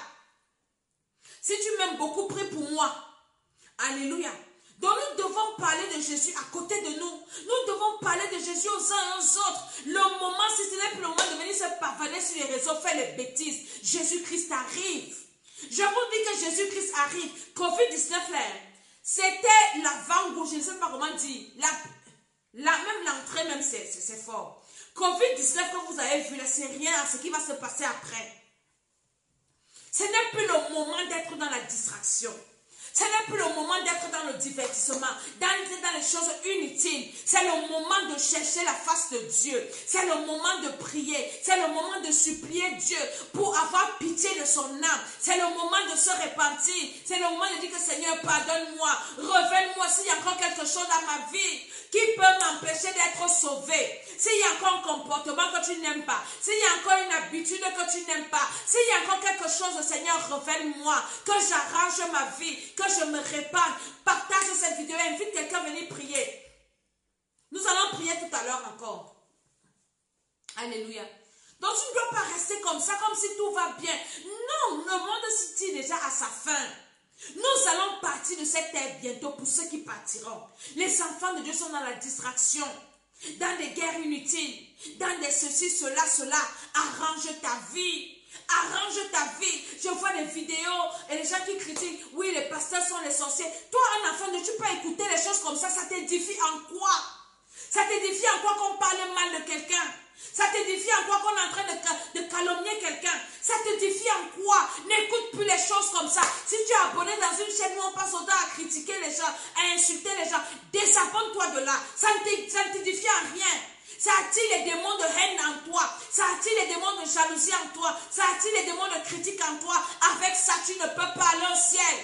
[SPEAKER 1] Si tu m'aimes beaucoup, prie pour moi. Alléluia. Donc nous devons parler de Jésus à côté de nous. Nous devons parler de Jésus aux uns et aux autres. Le moment, si ce n'est plus le moment de venir se pavaner sur les réseaux, faire les bêtises. Jésus-Christ arrive. Je vous dis que Jésus-Christ arrive. Covid-19 là, c'était l'avant-goût, je ne sais pas comment dire. Même l'entrée, même c'est fort. Covid-19 que vous avez vu là, c'est rien à ce qui va se passer après. Ce n'est plus le moment d'être dans la distraction. Ce n'est plus le moment d'être dans le divertissement, d'entrer dans les choses inutiles. C'est le moment de chercher la face de Dieu. C'est le moment de prier. C'est le moment de supplier Dieu pour avoir pitié de son âme. C'est le moment de se repentir. C'est le moment de dire que Seigneur, pardonne-moi. Révèle-moi s'il y a encore quelque chose dans ma vie qui peut m'empêcher d'être sauvé. S'il y a encore un comportement que tu n'aimes pas, s'il y a encore une habitude que tu n'aimes pas, s'il y a encore quelque chose, Seigneur, révèle-moi, que j'arrange ma vie, que je me répande. Partage cette vidéo, invite quelqu'un à venir prier. Nous allons prier tout à l'heure encore. Alléluia. Donc tu ne dois pas rester comme ça, comme si tout va bien. Non, le monde se tire déjà à sa fin. Nous allons partir de cette terre bientôt pour ceux qui partiront. Les enfants de Dieu sont dans la distraction, dans des guerres inutiles, dans des ceci, cela. Arrange ta vie. Arrange ta vie. Je vois des vidéos et les gens qui critiquent. Oui, les pasteurs sont les sorciers. Toi, un enfant de Dieu, tu peux écouter les choses comme ça. Ça t'édifie en quoi? Ça t'édifie en quoi qu'on parle mal de quelqu'un? Ça t'édifie en quoi qu'on est en train de calomnier quelqu'un? Ça t'édifie en quoi? N'écoute plus les choses comme ça. Si tu es abonné dans une chaîne où on passe autant à critiquer les gens, à insulter les gens, désabonne-toi de là. Ça ne t'édifie en rien. Ça attire les démons de haine en toi. Ça attire les démons de jalousie en toi. Ça attire les démons de critique en toi. Avec ça, tu ne peux pas aller au ciel.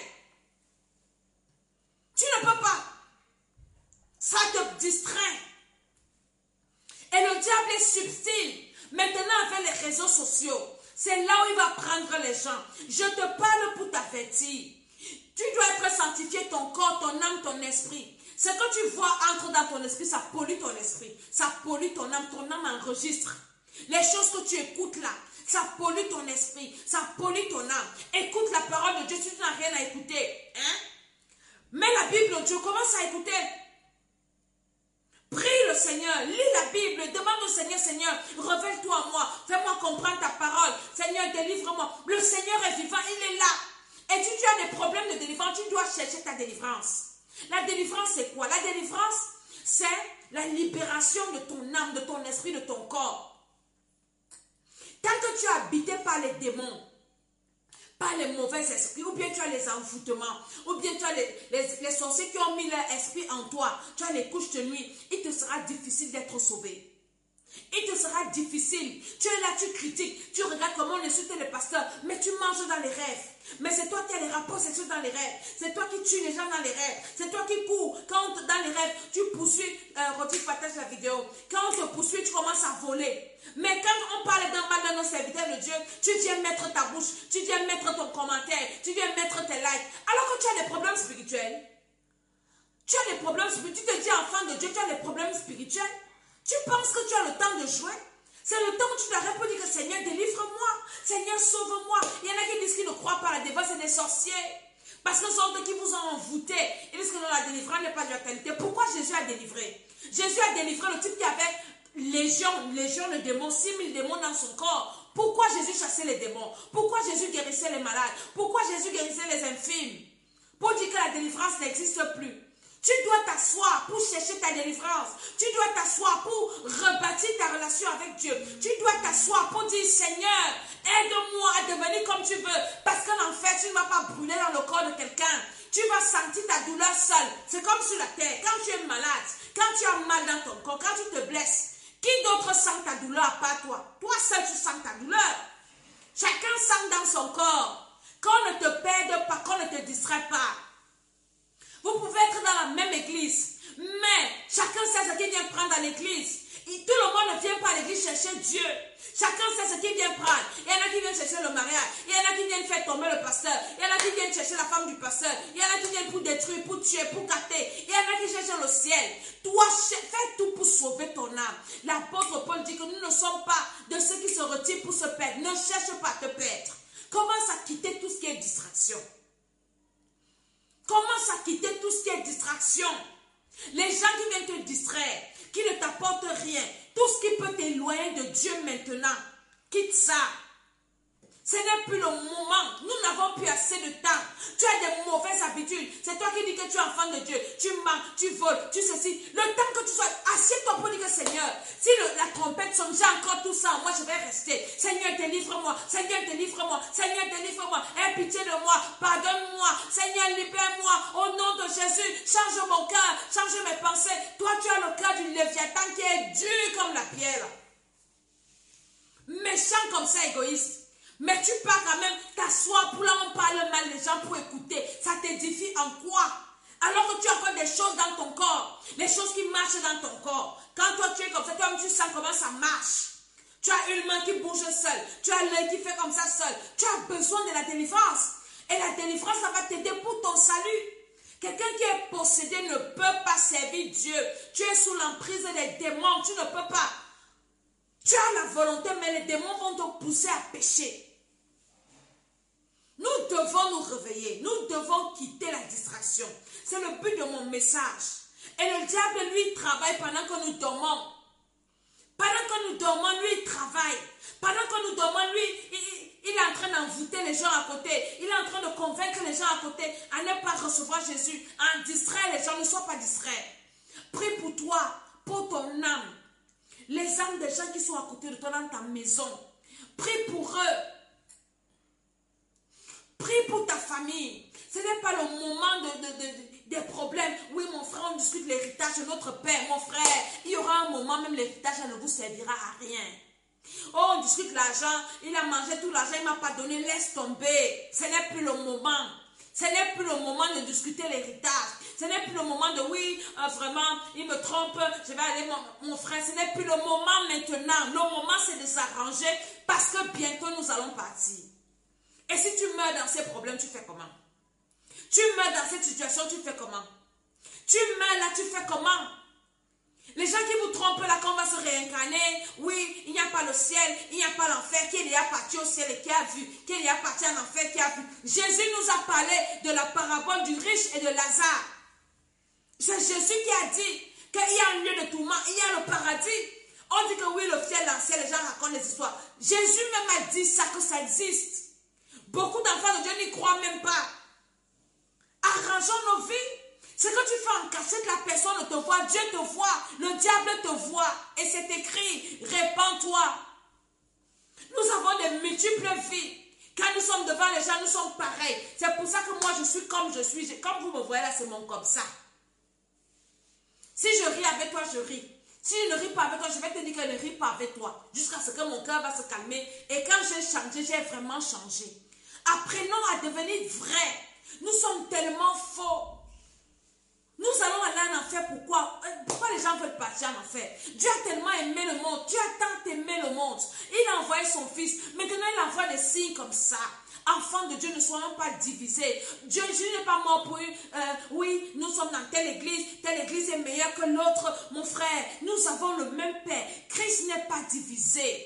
[SPEAKER 1] Tu ne peux pas. Ça te distrait. Et le diable est subtil. Maintenant, avec les réseaux sociaux, c'est là où il va prendre les gens. Je te parle pour t'avertir. Tu dois être sanctifié, ton corps, ton âme, ton esprit. Ce que tu vois entre dans ton esprit, ça pollue ton esprit. Ça pollue ton âme enregistre. Les choses que tu écoutes là, ça pollue ton esprit. Ça pollue ton âme. Écoute la parole de Dieu, tu n'as rien à écouter. Hein? Mais la Bible de Dieu, commence à écouter. Prie le Seigneur, lis la Bible, demande au Seigneur, Seigneur, révèle-toi à moi, fais-moi comprendre ta parole. Seigneur, délivre-moi. Le Seigneur est vivant, il est là. Et si tu as des problèmes de délivrance, tu dois chercher ta délivrance. La délivrance, c'est quoi? La délivrance, c'est la libération de ton âme, de ton esprit, de ton corps. Tant que tu es habité par les démons, par les mauvais esprits, ou bien tu as les envoûtements, ou bien tu as les sorciers qui ont mis leur esprit en toi, tu as les couches de nuit, il te sera difficile d'être sauvé. Il te sera difficile. Tu es là, tu critiques, tu regardes comment on insulte les pasteurs, mais tu manges dans les rêves. Mais c'est toi qui as les rapports sexuels dans les rêves. C'est toi qui tues les gens dans les rêves. C'est toi qui cours. Quand dans les rêves, tu poursuis, Roti partage la vidéo. Quand on te poursuit, tu commences à voler. Mais quand on parle d'un mal de nos serviteurs de Dieu, tu viens mettre ta bouche, tu viens mettre ton commentaire, tu viens mettre tes likes. Alors que tu as des problèmes spirituels. Tu as des problèmes spirituels. Tu te dis enfant de Dieu, tu as des problèmes spirituels. Tu penses que tu as le temps de jouer? C'est le temps où tu t'arrêtes pour dire que Seigneur, délivre-moi. Seigneur, sauve-moi. Il y en a qui disent qu'ils ne croient pas à la délivrance, c'est des sorciers. Parce que ce sont eux qui vous ont envoûté. Ils disent que non, la délivrance n'est pas de la qualité. Pourquoi Jésus a délivré? Jésus a délivré le type qui avait légion de démons, 6000 démons dans son corps. Pourquoi Jésus chassait les démons? Pourquoi Jésus guérissait les malades? Pourquoi Jésus guérissait les infirmes? Pour dire que la délivrance n'existe plus. Tu dois t'asseoir pour chercher ta délivrance. Tu dois t'asseoir pour rebâtir ta relation avec Dieu. Tu dois t'asseoir pour dire, Seigneur, aide-moi à devenir comme tu veux. Parce que l'enfer, tu ne vas pas brûler dans le corps de quelqu'un. Tu vas sentir ta douleur seule. C'est comme sur la terre. Quand tu es malade, quand tu as mal dans ton corps, quand tu te blesses, qui d'autre sent ta douleur à part toi? Toi seul, tu sens ta douleur. Chacun sent dans son corps. Qu'on ne te perde pas, qu'on ne te distrait pas. Vous pouvez être dans la même église, mais chacun sait ce qu'il vient prendre à l'église. Tout le monde ne vient pas à l'église chercher Dieu. Chacun sait ce qu'il vient prendre. Il y en a qui viennent chercher le mariage. Il y en a qui viennent faire tomber le pasteur. Il y en a qui viennent chercher la femme du pasteur. Il y en a qui viennent pour détruire, pour tuer, pour gâter. Il y en a qui cherchent le ciel. Toi, fais tout pour sauver ton âme. L'apôtre Paul dit que nous ne sommes pas de ceux qui se retirent pour se perdre. Ne cherche pas à te perdre. Commence à quitter tout ce qui est distraction. Commence à quitter tout ce qui est distraction. Les gens qui viennent te distraire, qui ne t'apportent rien, tout ce qui peut t'éloigner de Dieu maintenant, quitte ça. Ce n'est plus le moment. Nous n'avons plus assez de temps. Tu as des mauvaises habitudes. C'est toi qui dis que tu es enfant de Dieu. Tu mens, tu voles, tu ceci. Le temps que tu sois, assieds-toi pour dire que Seigneur, si la trompette sonne, j'ai encore tout ça, moi je vais rester. Seigneur, délivre-moi. Seigneur, délivre-moi. Seigneur, délivre-moi. Aie pitié de moi. Pardonne-moi. Seigneur, libère-moi. Au nom de Jésus, change mon cœur, change mes pensées. Toi, tu as le cœur du Léviathan qui est dur comme la pierre. Méchant comme ça, égoïste. Mais tu pars quand même t'asseoir pour là on parle mal des gens pour écouter. Ça t'édifie en quoi? Alors que tu as encore des choses dans ton corps. Les choses qui marchent dans ton corps. Quand toi tu es comme ça, toi tu sens comment ça marche. Tu as une main qui bouge seule. Tu as l'œil qui fait comme ça seul. Tu as besoin de la délivrance. Et la délivrance, ça va t'aider pour ton salut. Quelqu'un qui est possédé ne peut pas servir Dieu. Tu es sous l'emprise des démons. Tu ne peux pas. Tu as la volonté, mais les démons vont te pousser à pécher. Nous devons nous réveiller. Nous devons quitter la distraction. C'est le but de mon message. Et le diable, lui, il travaille pendant que nous dormons. Pendant que nous dormons, lui, il travaille. Pendant que nous dormons, lui, il est en train d'envoûter les gens à côté. Il est en train de convaincre les gens à côté à ne pas recevoir Jésus, à distraire les gens. Ne sois pas distrait. Prie pour toi, pour ton âme. Les âmes des gens qui sont à côté de toi dans ta maison. Prie pour eux. Prie pour ta famille. Ce n'est pas le moment des problèmes. Oui, mon frère, on discute l'héritage de notre père. Mon frère, il y aura un moment, même l'héritage ne vous servira à rien. Oh, on discute l'argent. Il a mangé tout l'argent, il ne m'a pas donné. Laisse tomber. Ce n'est plus le moment. Ce n'est plus le moment de discuter l'héritage. Ce n'est plus le moment de oui, vraiment, il me trompe, je vais aller mon frère. Ce n'est plus le moment maintenant. Le moment, c'est de s'arranger parce que bientôt, nous allons partir. Et si tu meurs dans ces problèmes, tu fais comment? Tu meurs dans cette situation, tu fais comment? Tu meurs là, tu fais comment? Les gens qui vous trompent là, qu'on va se réincarner, oui, il n'y a pas le ciel, il n'y a pas l'enfer, qui est déjà parti au ciel et qui a vu, qui est déjà parti en enfer, qui a vu. Jésus nous a parlé de la parabole du riche et de Lazare. C'est Jésus qui a dit qu'il y a un lieu de tourment, il y a Jésus même a dit ça, que ça existe. Beaucoup d'enfants de Dieu n'y croient même pas. Arrangeons nos vies. Ce que tu fais en cachette, la personne ne te voit, Dieu te voit, le diable te voit. Et c'est écrit, répands-toi. Nous avons des multiples vies. Quand nous sommes devant les gens, nous sommes pareils. C'est pour ça que moi, je suis comme je suis. Comme vous me voyez là, c'est mon comme ça. Si je ris avec toi, je ris. Si je ne ris pas avec toi, je vais te dire que je ne ris pas avec toi. Jusqu'à ce que mon cœur va se calmer. Et quand j'ai changé, j'ai vraiment changé. Apprenons à devenir vrais. Nous sommes tellement faux. Nous allons aller en enfer. Pourquoi? Pourquoi les gens veulent partir en enfer? Dieu a tellement aimé le monde. Dieu a tant aimé le monde. Il a envoyé son fils. Maintenant, il envoie des signes comme ça. Enfants de Dieu, ne soyons pas divisés. Jésus n'est pas mort pour oui, nous sommes dans telle église est meilleure que l'autre. Mon frère, nous avons le même Père. Christ n'est pas divisé.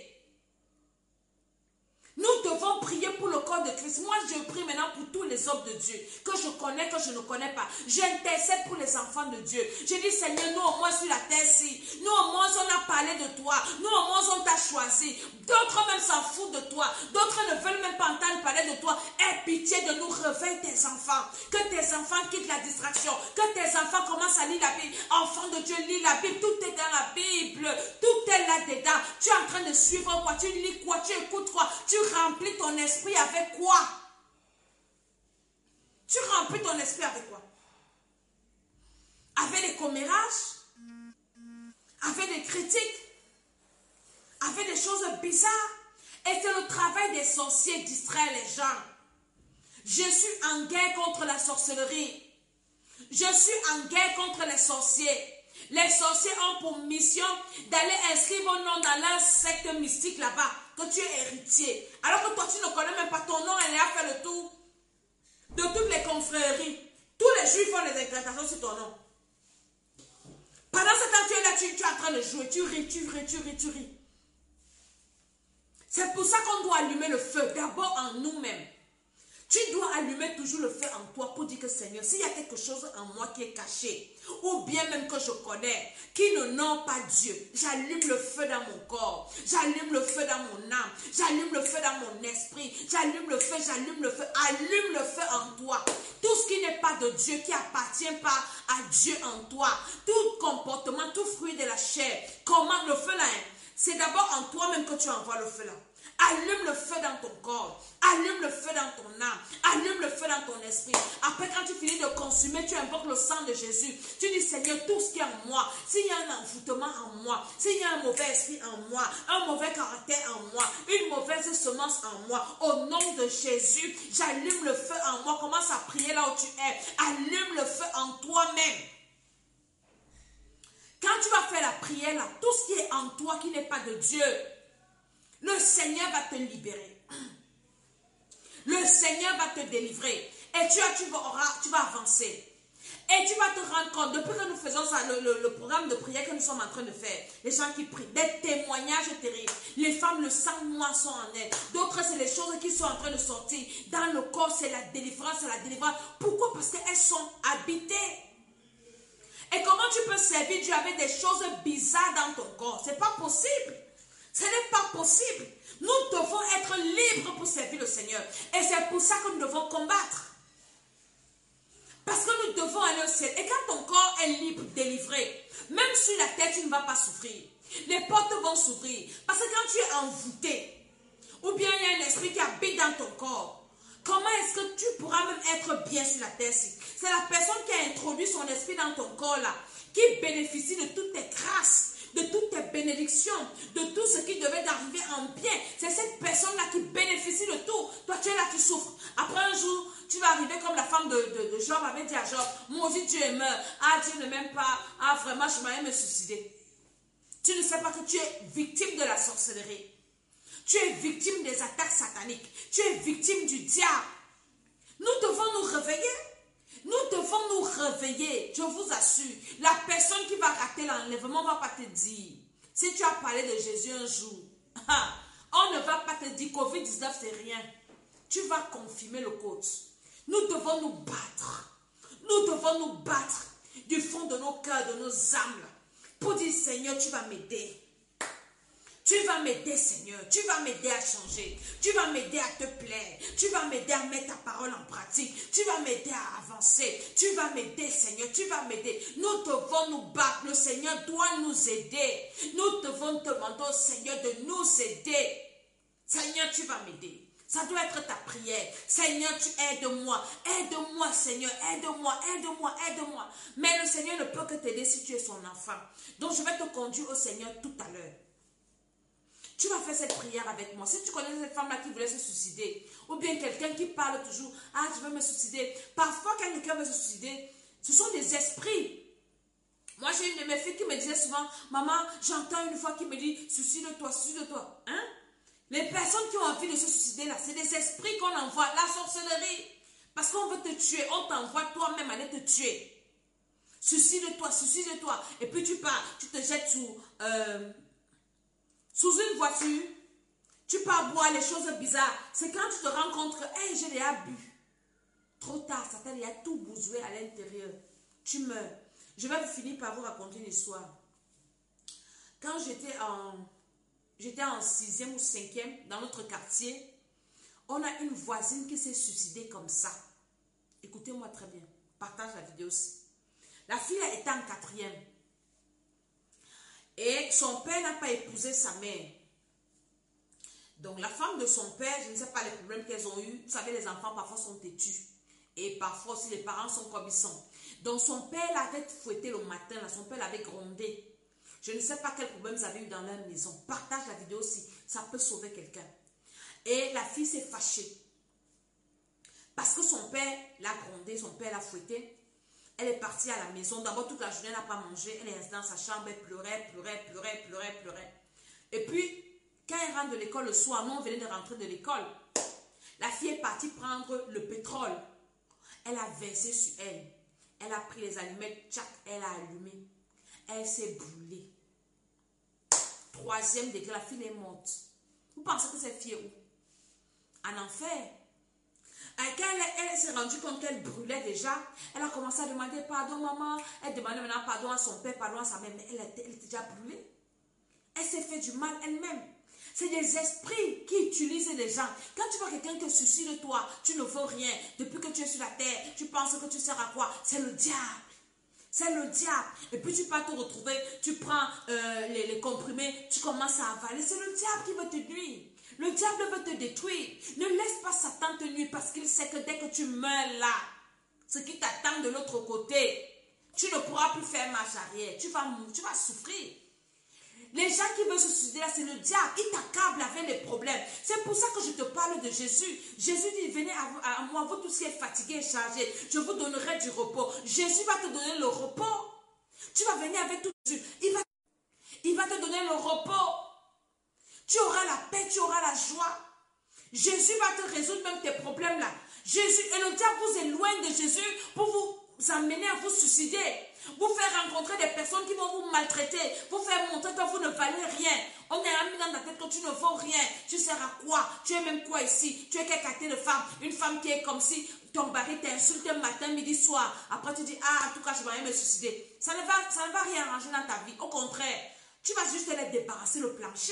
[SPEAKER 1] Nous devons prier pour le corps de Christ. Moi, je prie maintenant pour tous les hommes de Dieu, que je connais, que je ne connais pas. J'intercède pour les enfants de Dieu. Je dis, Seigneur, nous au moins sur la terre-ci, nous au moins on a parlé de toi, nous au moins on t'a choisi. D'autres même s'en foutent de toi, d'autres ne veulent même pas entendre parler de toi. Aie pitié de nous, réveille tes enfants. Que tes enfants quittent la distraction, que tes enfants commencent à lire la Bible. Enfants de Dieu, lis la Bible, tout est dans la Bible, tout est là-dedans. Tu es en train de suivre quoi? Tu lis quoi? Tu écoutes quoi? Tu remplis ton esprit avec quoi? Tu remplis ton esprit avec quoi? Avec des commérages? Avec des critiques? Avec des choses bizarres? Et c'est le travail des sorciers distraire les gens. Je suis en guerre contre la sorcellerie. Je suis en guerre contre les sorciers. Les sorciers ont pour mission d'aller inscrire mon nom dans leur secte mystique là-bas, que tu es héritier. Alors que toi, tu ne connais même pas ton nom, elle a fait le tour de toutes les confréries. Tous les juifs font des incantations sur ton nom. Pendant ce temps, tu es là, tu es en train de jouer, tu ris, tu ris, tu ris, tu ris. C'est pour ça qu'on doit allumer le feu, d'abord en nous-mêmes. Tu dois allumer toujours le feu en toi pour dire que Seigneur, s'il y a quelque chose en moi qui est caché, ou bien même que je connais, qui ne nomme pas Dieu, j'allume le feu dans mon corps, j'allume le feu dans mon âme, j'allume le feu dans mon esprit, j'allume le feu, allume le feu en toi. Tout ce qui n'est pas de Dieu, qui appartient pas à Dieu en toi, tout comportement, tout fruit de la chair, comment le feu là, c'est d'abord en toi-même que tu envoies le feu là. Allume le feu dans ton corps. Allume le feu dans ton âme. Allume le feu dans ton esprit. Après, quand tu finis de consumer, tu invoques le sang de Jésus. Tu dis, Seigneur, tout ce qui est en moi, s'il y a un envoûtement en moi, s'il y a un mauvais esprit en moi, un mauvais caractère en moi, une mauvaise semence en moi, au nom de Jésus, j'allume le feu en moi. Commence à prier là où tu es. Allume le feu en toi-même. Quand tu vas faire la prière là, tout ce qui est en toi qui n'est pas de Dieu, le Seigneur va te libérer. Le Seigneur va te délivrer. Et tu vas avancer. Et tu vas te rendre compte, depuis que nous faisons ça, le programme de prière que nous sommes en train de faire, les gens qui prient, des témoignages terribles. Les femmes, le sang noir sont en elles. D'autres, c'est les choses qui sont en train de sortir. Dans le corps, c'est la délivrance, c'est la délivrance. Pourquoi? Parce qu'elles sont habitées. Et comment tu peux servir Dieu avec des choses bizarres dans ton corps? C'est pas possible. Ce n'est pas possible. Nous devons être libres pour servir le Seigneur. Et c'est pour ça que nous devons combattre. Parce que nous devons aller au ciel. Et quand ton corps est libre, délivré, même sur la terre, tu ne vas pas souffrir. Les portes vont s'ouvrir. Parce que quand tu es envoûté, ou bien il y a un esprit qui habite dans ton corps, comment est-ce que tu pourras même être bien sur la terre-ci? C'est la personne qui a introduit son esprit dans ton corps là, qui bénéficie de toutes tes grâces, de toutes tes bénédictions, de tout ce qui devait t'arriver en bien. C'est cette personne-là qui bénéficie de tout. Toi, tu es là, tu souffres. Après un jour, tu vas arriver comme la femme de Job avait dit à Job, moi aussi Dieu est mort. Ah, Dieu ne m'aime pas. Ah, vraiment, je m'allais me suicider. Tu ne sais pas que tu es victime de la sorcellerie. Tu es victime des attaques sataniques. Tu es victime du diable. Nous devons nous réveiller. Nous devons nous réveiller. Je vous assure, la personne qui va rater l'enlèvement ne va pas te dire. Si tu as parlé de Jésus un jour, on ne va pas te dire Covid-19 c'est rien. Tu vas confirmer le code. Nous devons nous battre. Nous devons nous battre du fond de nos cœurs, de nos âmes. Pour dire Seigneur, tu vas m'aider. Tu vas m'aider, Seigneur. Tu vas m'aider à changer. Tu vas m'aider à te plaire. Tu vas m'aider à mettre ta parole en pratique. Tu vas m'aider à avancer. Tu vas m'aider, Seigneur. Tu vas m'aider. Nous devons nous battre. Le Seigneur doit nous aider. Nous devons demander au Seigneur de nous aider. Seigneur, tu vas m'aider. Ça doit être ta prière. Seigneur, tu aides-moi. Aide-moi, Seigneur. Aide-moi, aide-moi, aide-moi. Mais le Seigneur ne peut que t'aider si tu es son enfant. Donc, je vais te conduire au Seigneur tout à l'heure. Tu vas faire cette prière avec moi. Si tu connais cette femme-là qui voulait se suicider, ou bien quelqu'un qui parle toujours, ah, je veux me suicider. Parfois, quand quelqu'un veut se suicider, ce sont des esprits. Moi, j'ai une de mes filles qui me disait souvent, maman, j'entends une fois qui me dit, suicide-toi, suicide-toi. Hein? Les personnes qui ont envie de se suicider là, c'est des esprits qu'on envoie, la sorcellerie. Parce qu'on veut te tuer, on t'envoie toi-même aller te tuer. Suicide-toi, suicide-toi. Et puis tu pars, tu te jettes sous une voiture, tu pars boire les choses bizarres. C'est quand tu te rends compte que, hey, j'ai déjà bu. Trop tard, Satan, il a tout bousoué à l'intérieur. Tu meurs. Je vais finir par vous raconter une histoire. Quand j'étais en 6e ou 5e dans notre quartier, on a une voisine qui s'est suicidée comme ça. Écoutez-moi très bien. Partage la vidéo aussi. La fille était en 4e. Et son père n'a pas épousé sa mère. Donc la femme de son père, je ne sais pas les problèmes qu'elles ont eus. Vous savez, les enfants parfois sont têtus. Et parfois aussi les parents sont comme ils sont. Donc son père l'avait fouetté le matin, là, son père l'avait grondé. Je ne sais pas quel problème vous avez eu dans leur maison. Partage la vidéo aussi, ça peut sauver quelqu'un. Et la fille s'est fâchée. Parce que son père l'a grondé, son père l'a fouetté. Elle est partie à la maison. D'abord, toute la journée, elle n'a pas mangé. Elle est restée dans sa chambre. Elle pleurait, pleurait, pleurait, pleurait, pleurait. Et puis, quand elle rentre de l'école le soir, nous, on venait de rentrer de l'école. La fille est partie prendre le pétrole. Elle a versé sur elle. Elle a pris les allumettes. Tchac, elle a allumé. Elle s'est brûlée. 3e degré, la fille est morte. Vous pensez que cette fille est où? En enfer. Et quand elle s'est rendue compte qu'elle brûlait déjà, elle a commencé à demander pardon, maman. Elle demandait maintenant pardon à son père, pardon à sa mère, mais elle était déjà brûlée. Elle s'est fait du mal elle-même. C'est des esprits qui utilisent les gens. Quand tu vois quelqu'un te suicide toi, tu ne vaux rien. Depuis que tu es sur la terre, tu penses que tu sers à quoi? C'est le diable. C'est le diable. Et puis tu vas te retrouver, tu prends les comprimés, tu commences à avaler. C'est le diable qui veut te nuire. Le diable veut te détruire. Ne laisse pas Satan te nuire parce qu'il sait que dès que tu meurs là, ce qui t'attend de l'autre côté, tu ne pourras plus faire marche arrière. Tu vas souffrir. Les gens qui veulent se suicider là, c'est le diable. Il t'accable avec les problèmes. C'est pour ça que je te parle de Jésus. Jésus dit, venez à moi, vous tous qui êtes fatigués et chargés. Je vous donnerai du repos. Jésus va te donner le repos. Tu vas venir avec tout Jésus. Il va te donner le repos. Tu auras la paix, tu auras la joie. Jésus va te résoudre même tes problèmes là. Jésus, et le diable vous éloigne de Jésus pour vous amener à vous suicider. Vous faire rencontrer des personnes qui vont vous maltraiter. Vous faire montrer que vous ne valez rien. On est mis dans ta tête que tu ne vaux rien. Tu sers à quoi? Tu es même quoi ici? Tu es quelle qualité de femme? Une femme qui est comme si ton mari t'insulte matin, midi, soir. Après tu dis, ah, en tout cas, je vais rien me suicider. Ça ne va rien arranger dans ta vie. Au contraire, tu vas juste aller débarrasser le plancher.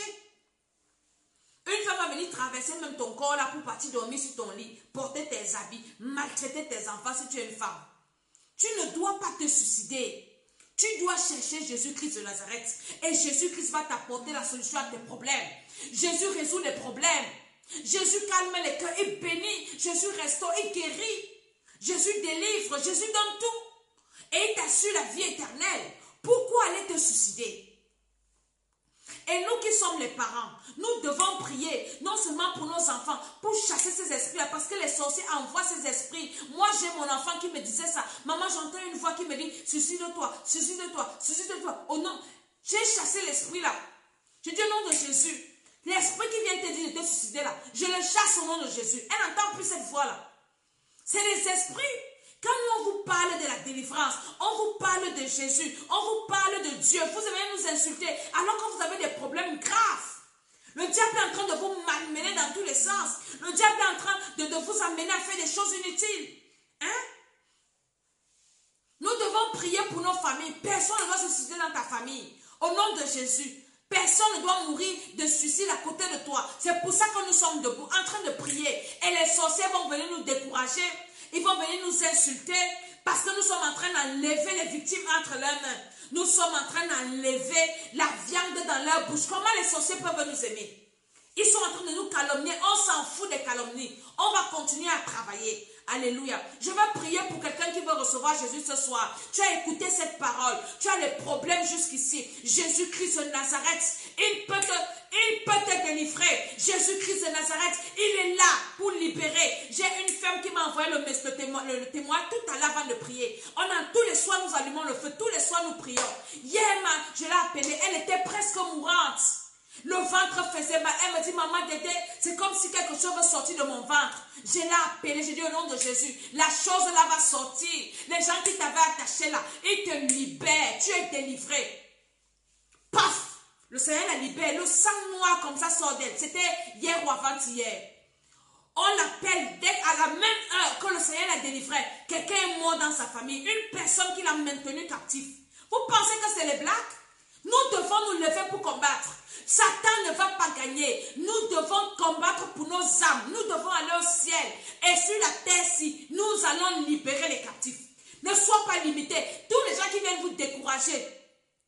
[SPEAKER 1] Une femme va venir traverser même ton corps là pour partir dormir sur ton lit, porter tes habits, maltraiter tes enfants si tu es une femme. Tu ne dois pas te suicider. Tu dois chercher Jésus-Christ de Nazareth. Et Jésus-Christ va t'apporter la solution à tes problèmes. Jésus résout les problèmes. Jésus calme les cœurs et bénit. Jésus restaure et guérit. Jésus délivre. Jésus donne tout. Et il t'assure la vie éternelle. Pourquoi aller te suicider? Et nous qui sommes les parents, nous devons prier, non seulement pour nos enfants, pour chasser ces esprits-là, parce que les sorciers envoient ces esprits. Moi, j'ai mon enfant qui me disait ça. Maman, j'entends une voix qui me dit, suicide-toi, suicide-toi, suicide-toi. Oh non, j'ai chassé l'esprit-là. Je dis au nom de Jésus, l'esprit qui vient te dire de te suicider là, je le chasse au nom de Jésus. Elle n'entend plus cette voix-là. C'est les esprits. Quand on vous parle de la délivrance, on vous parle de Jésus, on vous parle de Dieu, vous allez nous insulter alors que vous avez des problèmes graves. Le diable est en train de vous malmener dans tous les sens. Le diable est en train de vous amener à faire des choses inutiles. Hein? Nous devons prier pour nos familles. Personne ne doit se suicider dans ta famille. Au nom de Jésus, Personne ne doit mourir de suicide à côté de toi. C'est pour ça que nous sommes debout, en train de prier. Et les sorciers vont venir nous décourager. Ils vont venir nous insulter. Parce que nous sommes en train d'enlever les victimes entre leurs mains. Nous sommes en train d'enlever la viande dans leur bouche. Comment les sorciers peuvent nous aimer? Ils sont en train de nous calomnier. On s'en fout des calomnies. On va continuer à travailler. Alléluia. Je vais prier pour quelqu'un qui veut recevoir Jésus ce soir. Tu as écouté cette parole. Tu as les problèmes jusqu'ici. Jésus-Christ de Nazareth, il peut te délivrer. Jésus-Christ de Nazareth, il est là pour libérer. J'ai une femme qui m'a envoyé le témoin tout à l'heure avant de prier. Tous les soirs, nous allumons le feu. Tous les soirs, nous prions. Hier, je l'ai appelée. Elle était presque mourante. Le ventre faisait mal. Elle me dit, maman Dédé, c'est comme si quelque chose sortait de mon ventre. Je l'ai appelé, j'ai dit au nom de Jésus, la chose là va sortir. Les gens qui t'avaient attaché là, ils te libèrent. Tu es délivré. Paf! Le Seigneur la libère. Le sang noir comme ça sort d'elle. C'était hier ou avant-hier. On l'appelle dès à la même heure que le Seigneur la délivrait. Quelqu'un est mort dans sa famille. Une personne qui l'a maintenu captif. Vous pensez que c'est les blagues? Nous devons nous lever pour combattre. Satan ne va pas gagner. Nous devons combattre pour nos âmes. Nous devons aller au ciel. Et sur la terre-ci, nous allons libérer les captifs. Ne sois pas limité. Tous les gens qui viennent vous décourager.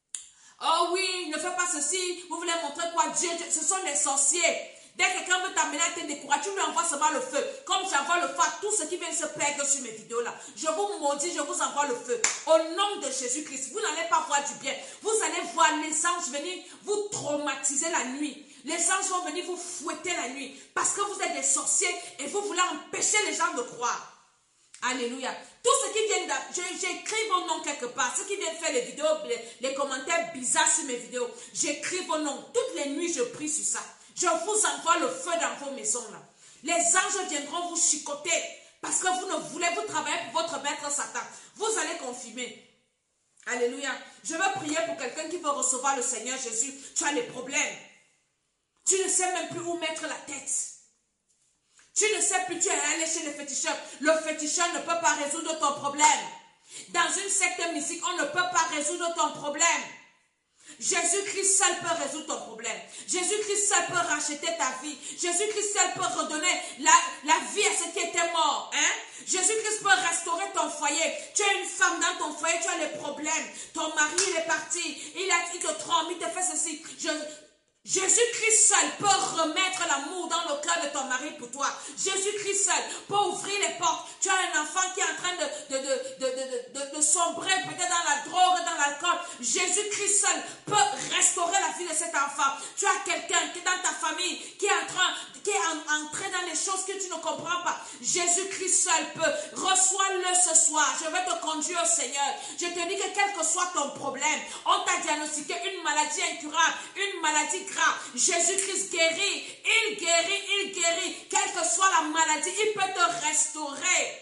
[SPEAKER 1] Oh oui, ne fais pas ceci. Vous voulez montrer quoi? Dieu, ce sont des sorciers. Dès que quelqu'un veut t'amener à te décourager, tu lui envoies seulement le feu. Comme j'envoie le feu à tous ceux qui viennent se perdre sur mes vidéos là. Je vous maudis, je vous envoie le feu. Au nom de Jésus-Christ, vous n'allez pas voir du bien. Vous allez voir les anges venir vous traumatiser la nuit. Les anges vont venir vous fouetter la nuit. Parce que vous êtes des sorciers et vous voulez empêcher les gens de croire. Alléluia. Tous ceux qui viennent, j'écris vos noms quelque part. Ceux qui viennent faire les vidéos, les commentaires bizarres sur mes vidéos, j'écris vos noms. Toutes les nuits, je prie sur ça. Je vous envoie le feu dans vos maisons là. Les anges viendront vous chicoter parce que vous travaillez pour votre maître Satan. Vous allez confirmer. Alléluia. Je veux prier pour quelqu'un qui veut recevoir le Seigneur Jésus. Tu as des problèmes. Tu ne sais même plus où mettre la tête. Tu ne sais plus, tu es allé chez le féticheur. Le féticheur ne peut pas résoudre ton problème. Dans une secte mystique, on ne peut pas résoudre ton problème. Jésus-Christ seul peut résoudre ton problème. Jésus-Christ seul peut racheter ta vie. Jésus-Christ seul peut redonner la vie à ceux qui étaient morts. Hein? Jésus-Christ peut restaurer ton foyer. Tu as une femme dans ton foyer, tu as des problèmes. Ton mari, il est parti. Il te trompe, il te fait ceci. Jésus-Christ seul peut remettre l'amour dans le cœur de ton mari pour toi. Jésus-Christ seul peut ouvrir les portes. Tu as un enfant qui est en train de sombrer peut-être dans la drogue, dans l'alcool. Jésus-Christ seul peut restaurer la vie de cet enfant. Tu as quelqu'un qui est dans ta famille, qui est entré dans les choses que tu ne comprends pas. Jésus-Christ seul peut. Reçois-le ce soir. Je vais te conduire au Seigneur. Je te dis que quel que soit ton problème, on t'a diagnostiqué une maladie incurable, une maladie grave. Jésus-Christ guérit, il guérit, quelle que soit la maladie, il peut te restaurer.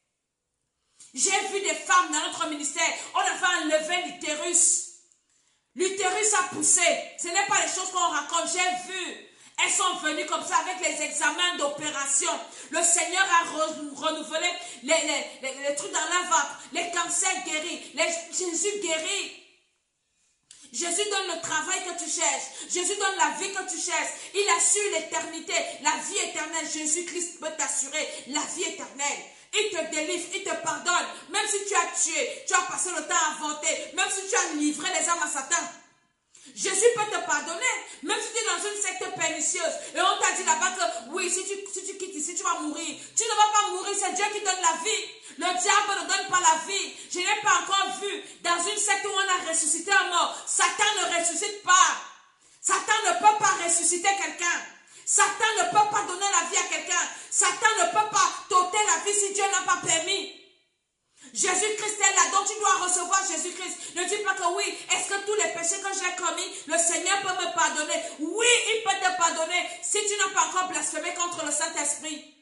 [SPEAKER 1] J'ai vu des femmes dans notre ministère, on avait enlevé l'utérus. L'utérus a poussé, ce n'est pas les choses qu'on raconte, j'ai vu. Elles sont venues comme ça avec les examens d'opération. Le Seigneur a renouvelé les trucs dans la ventre, les cancers guéris, Jésus guérit. Jésus donne le travail que tu cherches. Jésus donne la vie que tu cherches. Il assure l'éternité, la vie éternelle. Jésus-Christ peut t'assurer la vie éternelle. Il te délivre, il te pardonne. Même si tu as tué, tu as passé le temps à vanter, même si tu as livré les âmes à Satan. Jésus peut te pardonner, même si tu es dans une secte pernicieuse. Et on t'a dit là-bas que oui, si tu quittes ici, tu vas mourir. Tu ne vas pas mourir, c'est Dieu qui donne la vie. Le diable ne donne pas la vie. Je n'ai pas encore vu dans une secte où on a ressuscité un mort. Satan ne ressuscite pas. Satan ne peut pas ressusciter quelqu'un. Satan ne peut pas donner la vie à quelqu'un. Satan ne peut pas t'ôter la vie si Dieu n'a pas permis. Jésus-Christ est là, donc tu dois recevoir Jésus-Christ. Ne dis pas que oui, est-ce que tous les péchés que j'ai commis, le Seigneur peut me pardonner? Oui, il peut te pardonner si tu n'as pas encore blasphémé contre le Saint-Esprit.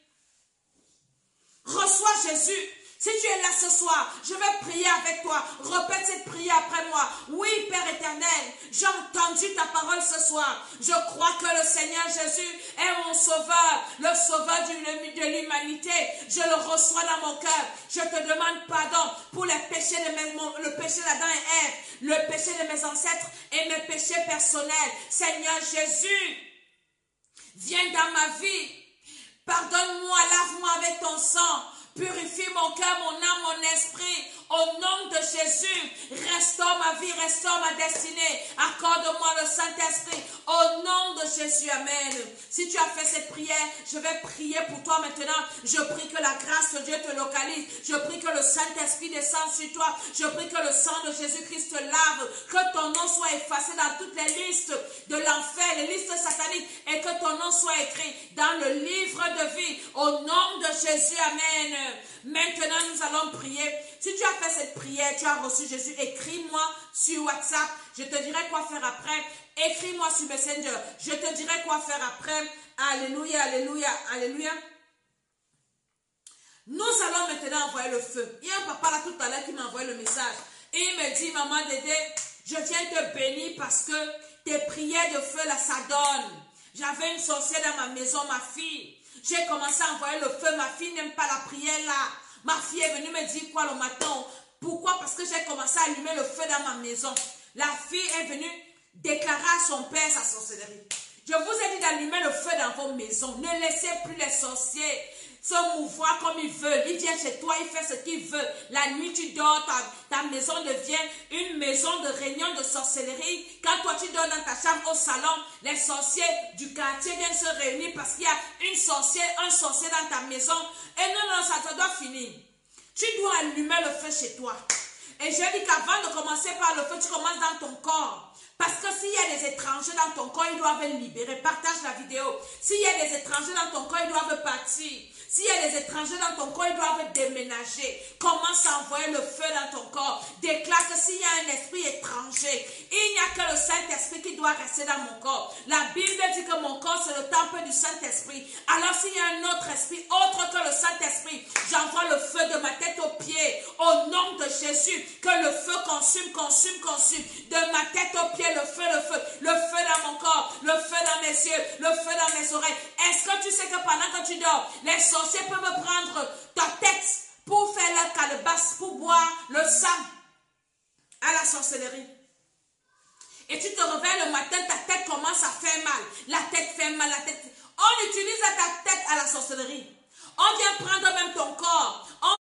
[SPEAKER 1] Reçois Jésus. Si tu es là ce soir, je vais prier avec toi. Répète cette prière après moi. Oui, Père éternel, j'ai entendu ta parole parole ce soir. Je crois que le Seigneur Jésus est mon sauveur, le sauveur de l'humanité. Je le reçois dans mon cœur. Je te demande pardon pour les péchés le péché d'Adam et Ève, le péché de mes ancêtres et mes péchés personnels. Seigneur Jésus, viens dans ma vie. Pardonne-moi, lave-moi avec ton sang. Purifie mon cœur, mon âme, mon esprit. Au nom de Jésus, restaure ma vie, restaure ma destinée. Accorde-moi le Saint-Esprit. Au nom de Jésus, amen. Si tu as fait cette prière, je vais prier pour toi maintenant. Je prie que la grâce de Dieu te localise. Je prie que le Saint-Esprit descende sur toi. Je prie que le sang de Jésus-Christ te lave. Que ton nom soit effacé dans toutes les listes de l'enfer, les listes sataniques. Et que ton nom soit écrit dans le livre de vie. Au nom de Jésus, amen. Maintenant, nous allons prier. Si tu as fait cette prière, tu as reçu Jésus, écris-moi sur WhatsApp. Je te dirai quoi faire après. Écris-moi sur Messenger. Je te dirai quoi faire après. Alléluia, alléluia, alléluia. Nous allons maintenant envoyer le feu. Il y a un papa là tout à l'heure qui m'a envoyé le message. Et il me dit, maman Dédé, je viens te bénir parce que tes prières de feu là, ça donne. J'avais une sorcière dans ma maison, ma fille. J'ai commencé à envoyer le feu. Ma fille n'aime pas la prière là. Ma fille est venue me dire quoi le matin? Pourquoi? Parce que j'ai commencé à allumer le feu dans ma maison. La fille est venue déclarer à son père sa sorcellerie. Je vous ai dit d'allumer le feu dans vos maisons. Ne laissez plus les sorciers se mouvoir comme ils veulent. Il vient chez toi, il fait ce qu'il veut. La nuit, tu dors, ta maison devient une maison de réunion de sorcellerie. Quand toi, tu dors dans ta chambre au salon, les sorciers du quartier viennent se réunir parce qu'il y a un sorcier dans ta maison. Et non, ça te doit finir. Tu dois allumer le feu chez toi. Et je dis qu'avant de commencer par le feu, tu commences dans ton corps. Parce que s'il y a des étrangers dans ton corps, ils doivent libérer. Partage la vidéo. S'il y a des étrangers dans ton corps, ils doivent partir. S'il y a des étrangers dans ton corps, ils doivent déménager. Commence à envoyer le feu dans ton corps. Déclare que s'il y a un esprit étranger, il n'y a que le Saint-Esprit qui doit rester dans mon corps. La Bible dit que mon corps, c'est le temple du Saint-Esprit. Alors s'il y a un autre esprit, autre que le Saint-Esprit, j'envoie le feu de ma tête aux pieds. Au nom de Jésus, que le feu consume, consume, consume. De ma tête aux pieds, le feu, le feu. Le feu dans mon corps, le feu dans mes yeux, le feu dans mes oreilles. Est-ce que tu sais que pendant que tu dors, les sorciers peuvent prendre ta tête pour faire leur calebasse, pour boire le sang à la sorcellerie? Et tu te réveilles le matin, ta tête commence à faire mal. La tête fait mal, la tête. On utilise ta tête à la sorcellerie. On vient prendre même ton corps.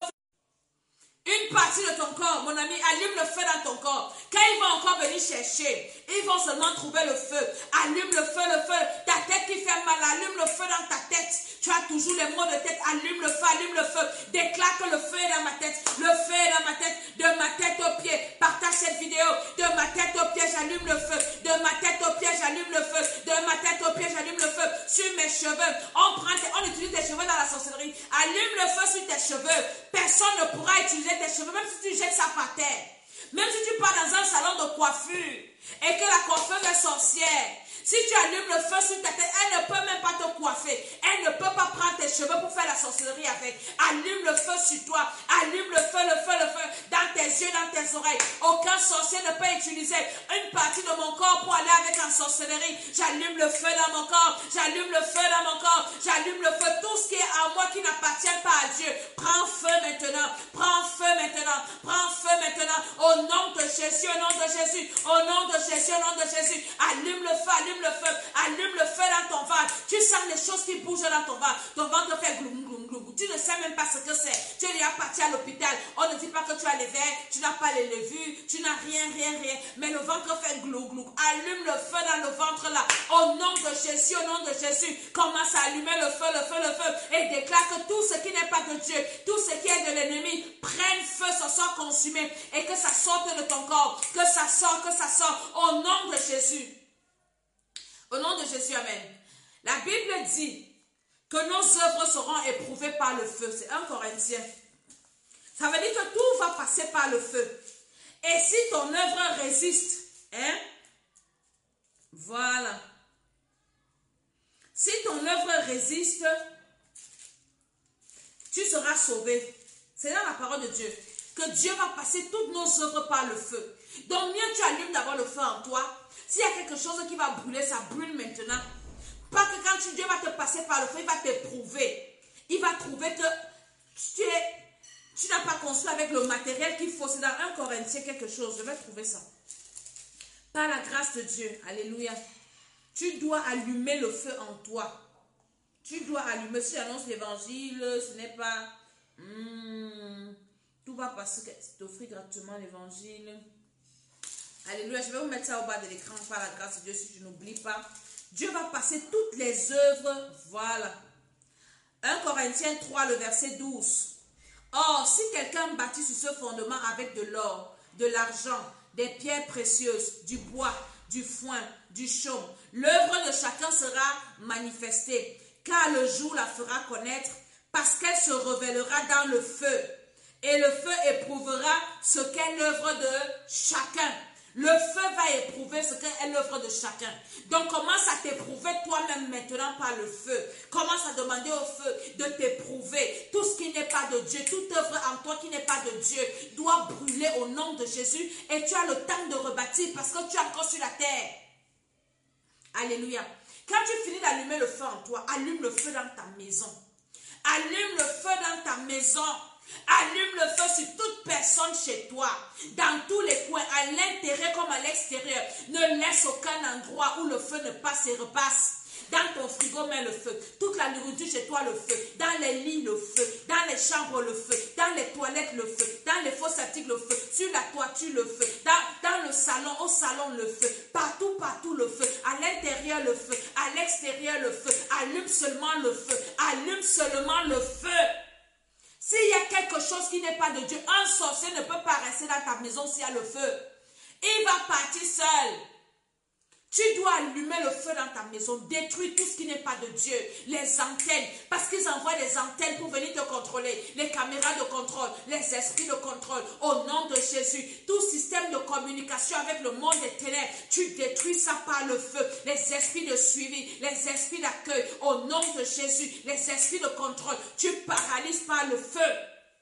[SPEAKER 1] Une partie de ton corps, mon ami, allume le feu dans ton corps. Quand ils vont encore venir chercher, ils vont seulement trouver le feu. Allume le feu, le feu. Ta tête qui fait mal, allume le feu dans ta tête. Tu as toujours les maux de tête, allume le feu. Déclare que le feu est dans ma tête. Le feu est dans ma tête, de ma tête aux pieds. Partage cette vidéo. De ma tête aux pieds, j'allume le feu. De ma tête aux pieds, j'allume le feu. De ma tête aux pieds, j'allume le feu. Sur mes cheveux, on utilise tes cheveux dans la sorcellerie. Allume le feu sur tes cheveux. Personne ne pourra utiliser tes cheveux, même si tu jettes ça par terre. Même si tu pars dans un salon de coiffure et que la coiffeuse est sorcière, si tu allumes le feu sur ta tête, elle ne peut même pas te coiffer. Elle ne peut pas prendre tes cheveux pour faire la sorcellerie avec. Allume le feu sur toi. Allume le feu dans tes yeux, dans tes oreilles. Aucun sorcier ne peut utiliser une partie de mon corps pour aller avec en sorcellerie. J'allume le feu dans mon corps. J'allume le feu dans mon corps. J'allume le feu. Tout ce qui est en moi qui n'appartient pas à Dieu. Prends feu maintenant. Prends feu maintenant. Prends feu maintenant. Au nom de Jésus, au nom de Jésus. Au nom de Jésus, au nom de Jésus. Allume le feu, allume le feu dans ton ventre. Tu sens les choses qui bougent dans ton ventre. Ton ventre fait gloum, gloum, gloum. Tu ne sais même pas ce que c'est. Tu es déjà parti à l'hôpital. On ne dit pas que tu as les verres, tu n'as pas les levures, tu n'as rien. Mais le ventre fait glou, glou. Allume le feu dans le ventre là. Au nom de Jésus, au nom de Jésus. Commence à allumer le feu. Et déclare que tout ce qui n'est pas de Dieu, tout ce qui est de l'ennemi, prenne feu, se soit consumé. Et que ça sorte de ton corps. Que ça sorte. Au nom de Jésus. Au nom de Jésus, amen. La Bible dit que nos œuvres seront éprouvées par le feu. C'est 1 Corinthiens. Ça veut dire que tout va passer par le feu. Et si ton œuvre résiste, voilà. Si ton œuvre résiste, tu seras sauvé. C'est dans la parole de Dieu que Dieu va passer toutes nos œuvres par le feu. Donc mieux tu allumes d'abord le feu en toi. S'il y a quelque chose qui va brûler, ça brûle maintenant. Pas que quand Dieu va te passer par le feu, il va t'éprouver. Il va trouver que tu n'as pas construit avec le matériel qu'il faut. C'est dans 1 Corinthiens quelque chose. Je vais trouver ça. Par la grâce de Dieu. Alléluia. Tu dois allumer le feu en toi. Tu dois allumer. Si j'annonce l'évangile, ce n'est pas... tout va passer. T'offrir gratuitement l'évangile. Alléluia. Je vais vous mettre ça au bas de l'écran par la grâce de Dieu si je n'oublie pas. Dieu va passer toutes les œuvres. Voilà. 1 Corinthiens 3, le verset 12. Or, si quelqu'un bâtit sur ce fondement avec de l'or, de l'argent, des pierres précieuses, du bois, du foin, du chaume, l'œuvre de chacun sera manifestée, car le jour la fera connaître, parce qu'elle se révélera dans le feu. Et le feu éprouvera ce qu'est l'œuvre de chacun. Le feu va éprouver ce qu'est l'œuvre de chacun. Donc commence à t'éprouver toi-même maintenant par le feu. Commence à demander au feu de t'éprouver. Tout ce qui n'est pas de Dieu, toute œuvre en toi qui n'est pas de Dieu doit brûler au nom de Jésus. Et tu as le temps de rebâtir parce que tu es encore sur la terre. Alléluia. Quand tu finis d'allumer le feu en toi, allume le feu dans ta maison. Allume le feu dans ta maison. Allume le feu sur toute personne chez toi, dans tous les coins, à l'intérieur comme à l'extérieur. Ne laisse aucun endroit où le feu ne passe et repasse. Dans ton frigo, mets le feu. Toute la nourriture chez toi, le feu. Dans les lits, le feu. Dans les chambres, le feu. Dans les toilettes, le feu. Dans les fosses septiques, le feu. Sur la toiture, le feu. Dans le salon, au salon, le feu. Partout, partout, le feu. À l'intérieur, le feu. À l'extérieur, le feu. Allume seulement le feu. Allume seulement le feu. S'il y a quelque chose qui n'est pas de Dieu, un sorcier ne peut pas rester dans ta maison s'il y a le feu. Il va partir seul. Tu dois allumer le feu dans ta maison, détruire tout ce qui n'est pas de Dieu, les antennes, parce qu'ils envoient des antennes pour venir te contrôler, les caméras de contrôle, les esprits de contrôle, au nom de Jésus, tout système de communication avec le monde des ténèbres, tu détruis ça par le feu, les esprits de suivi, les esprits d'accueil, au nom de Jésus, les esprits de contrôle, tu paralyses par le feu,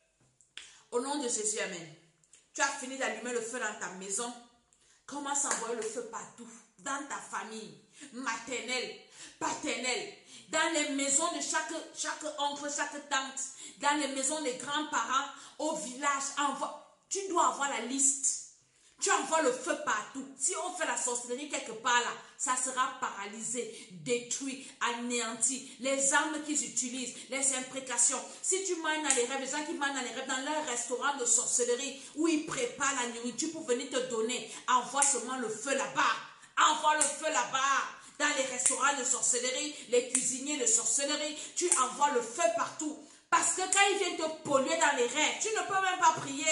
[SPEAKER 1] au nom de Jésus, amen. Tu as fini d'allumer le feu dans ta maison, commence à envoyer le feu partout. Dans ta famille, maternelle, paternelle, dans les maisons de chaque oncle, chaque tante, dans les maisons des grands-parents, au village, tu dois avoir la liste. Tu envoies le feu partout. Si on fait la sorcellerie quelque part là, ça sera paralysé, détruit, anéanti. Les armes qu'ils utilisent, les imprécations. Si tu manges dans les rêves, les gens qui mangent dans les rêves, dans leur restaurant de sorcellerie, où ils préparent la nourriture pour venir te donner, envoie seulement le feu là-bas. Envoie le feu là-bas, dans les restaurants de sorcellerie, les cuisiniers de sorcellerie, tu envoies le feu partout. Parce que quand ils viennent te polluer dans les rêves, tu ne peux même pas prier.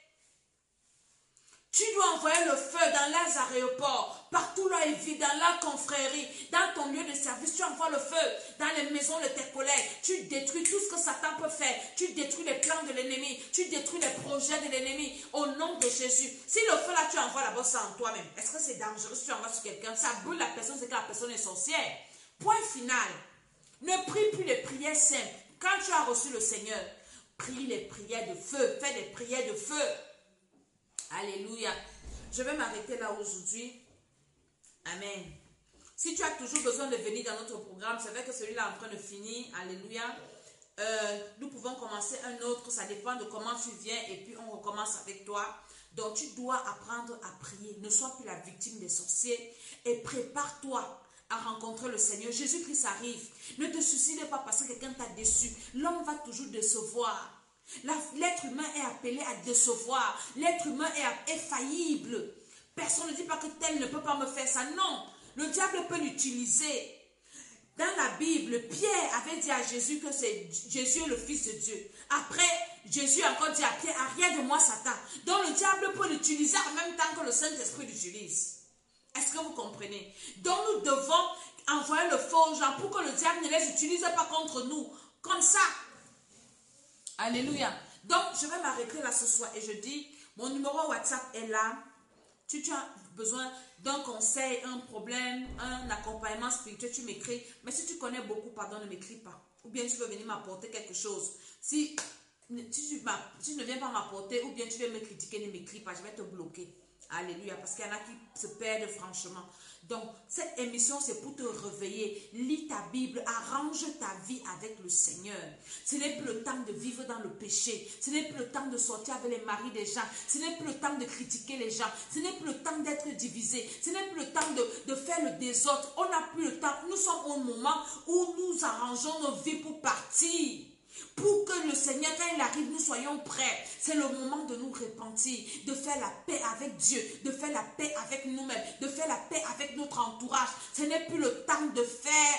[SPEAKER 1] Tu dois envoyer le feu dans les aéroports, partout là ils vivent, dans la confrérie, dans ton lieu de service, tu envoies le feu, dans les maisons de tes collègues, tu détruis tout ce que Satan peut faire, tu détruis les plans de l'ennemi, tu détruis les projets de l'ennemi, au nom de Jésus. Si le feu là tu envoies là-bas, c'est en toi-même, est-ce que c'est dangereux si tu envoies sur quelqu'un? Ça brûle la personne, c'est que la personne est sorcière. Point final. Ne prie plus les prières simples. Quand tu as reçu le Seigneur, prie les prières de feu, fais des prières de feu. Alléluia. Je vais m'arrêter là aujourd'hui. Amen. Si tu as toujours besoin de venir dans notre programme, c'est vrai que celui-là est en train de finir. Alléluia. Nous pouvons commencer un autre. Ça dépend de comment tu viens et puis on recommence avec toi. Donc tu dois apprendre à prier. Ne sois plus la victime des sorciers et prépare-toi à rencontrer le Seigneur. Jésus-Christ arrive. Ne te suicide pas parce que quelqu'un t'a déçu. L'homme va toujours décevoir. L'être humain est appelé à décevoir. L'être humain est faillible. Personne ne dit pas que tel ne peut pas me faire ça. Non, le diable peut l'utiliser. Dans la Bible, Pierre avait dit à Jésus que c'est Jésus est le Fils de Dieu. Après, Jésus a encore dit à Pierre, arrière de moi Satan. Donc le diable peut l'utiliser en même temps que le Saint-Esprit l'utilise. Est-ce que vous comprenez? Donc nous devons envoyer le feu aux gens pour que le diable ne les utilise pas contre nous. Comme ça. Alléluia. Donc, je vais m'arrêter là ce soir et je dis, mon numéro WhatsApp est là. Si tu as besoin d'un conseil, un problème, un accompagnement spirituel, tu m'écris. Mais si tu connais beaucoup, pardon, ne m'écris pas. Ou bien tu veux venir m'apporter quelque chose. Si tu ne viens pas m'apporter ou bien tu veux me critiquer, ne m'écris pas. Je vais te bloquer. Alléluia, parce qu'il y en a qui se perdent franchement. Donc, cette émission, c'est pour te réveiller. Lis ta Bible, arrange ta vie avec le Seigneur. Ce n'est plus le temps de vivre dans le péché. Ce n'est plus le temps de sortir avec les maris des gens. Ce n'est plus le temps de critiquer les gens. Ce n'est plus le temps d'être divisé. Ce n'est plus le temps de faire le désordre. On n'a plus le temps. Nous sommes au moment où nous arrangeons nos vies pour partir. Pour que le Seigneur, quand il arrive, nous soyons prêts. C'est le moment de nous repentir, de faire la paix avec Dieu, de faire la paix avec nous-mêmes, de faire la paix avec notre entourage. Ce n'est plus le temps de faire,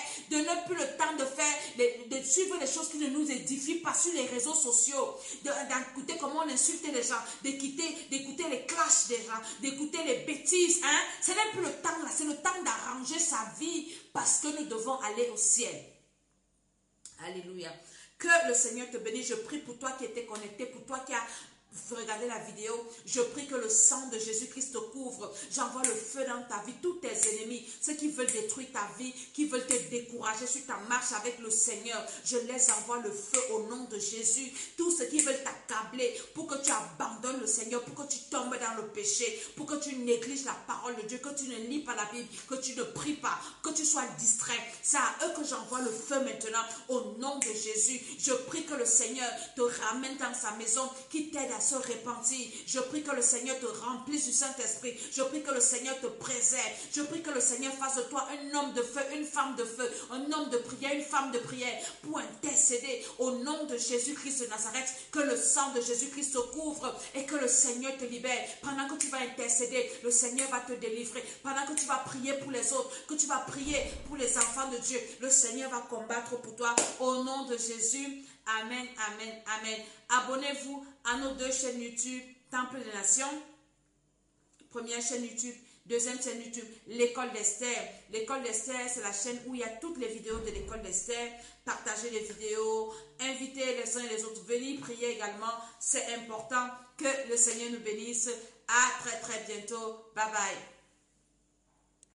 [SPEAKER 1] de suivre les choses qui ne nous édifient pas sur les réseaux sociaux, d'écouter comment on insulte les gens, d'écouter les clashs des gens, d'écouter les bêtises. Ce n'est plus le temps là, c'est le temps d'arranger sa vie parce que nous devons aller au ciel. Alléluia. Que le Seigneur te bénisse. Je prie pour toi qui étais connecté, pour toi qui as regardé la vidéo. Je prie que le sang de Jésus-Christ te couvre. J'envoie le feu dans ta vie. Tous tes ennemis, ceux qui veulent détruire ta vie, qui veulent te décourager sur ta marche avec le Seigneur, je les envoie le feu au nom de Jésus. Tous ceux qui veulent t'accabler pour que tu abandonnes le Seigneur, pour que tu tombes dans le péché, pour que tu négliges la parole de Dieu, que tu ne lis pas la Bible, que tu ne pries pas, que tu sois distrait. C'est à eux que j'envoie le feu maintenant au nom de Jésus. Je prie que le Seigneur te ramène dans sa maison, qui t'aide à se repentir. Je prie que le Seigneur te remplisse du Saint-Esprit. Je prie que le Seigneur te préserve. Je prie que le Seigneur fasse de toi un homme de feu, une femme de feu, un homme de prière, une femme de prière, pour intercéder au nom de Jésus-Christ de Nazareth. Que le sang de Jésus-Christ te couvre et que le Seigneur te libère. Pendant que tu vas intercéder, le Seigneur va te délivrer. Pendant que tu vas prier pour les autres, que tu vas prier pour les enfants de Dieu, le Seigneur va combattre pour toi au nom de Jésus. Amen, amen, amen. Abonnez-vous à nos 2 chaînes YouTube, Temple des Nations. Première chaîne YouTube, deuxième chaîne YouTube, l'École d'Esther. L'École d'Esther, c'est la chaîne où il y a toutes les vidéos de l'École d'Esther. Partagez les vidéos, invitez les uns et les autres, venez prier également. C'est important. Que le Seigneur nous bénisse. À très très bientôt. Bye bye.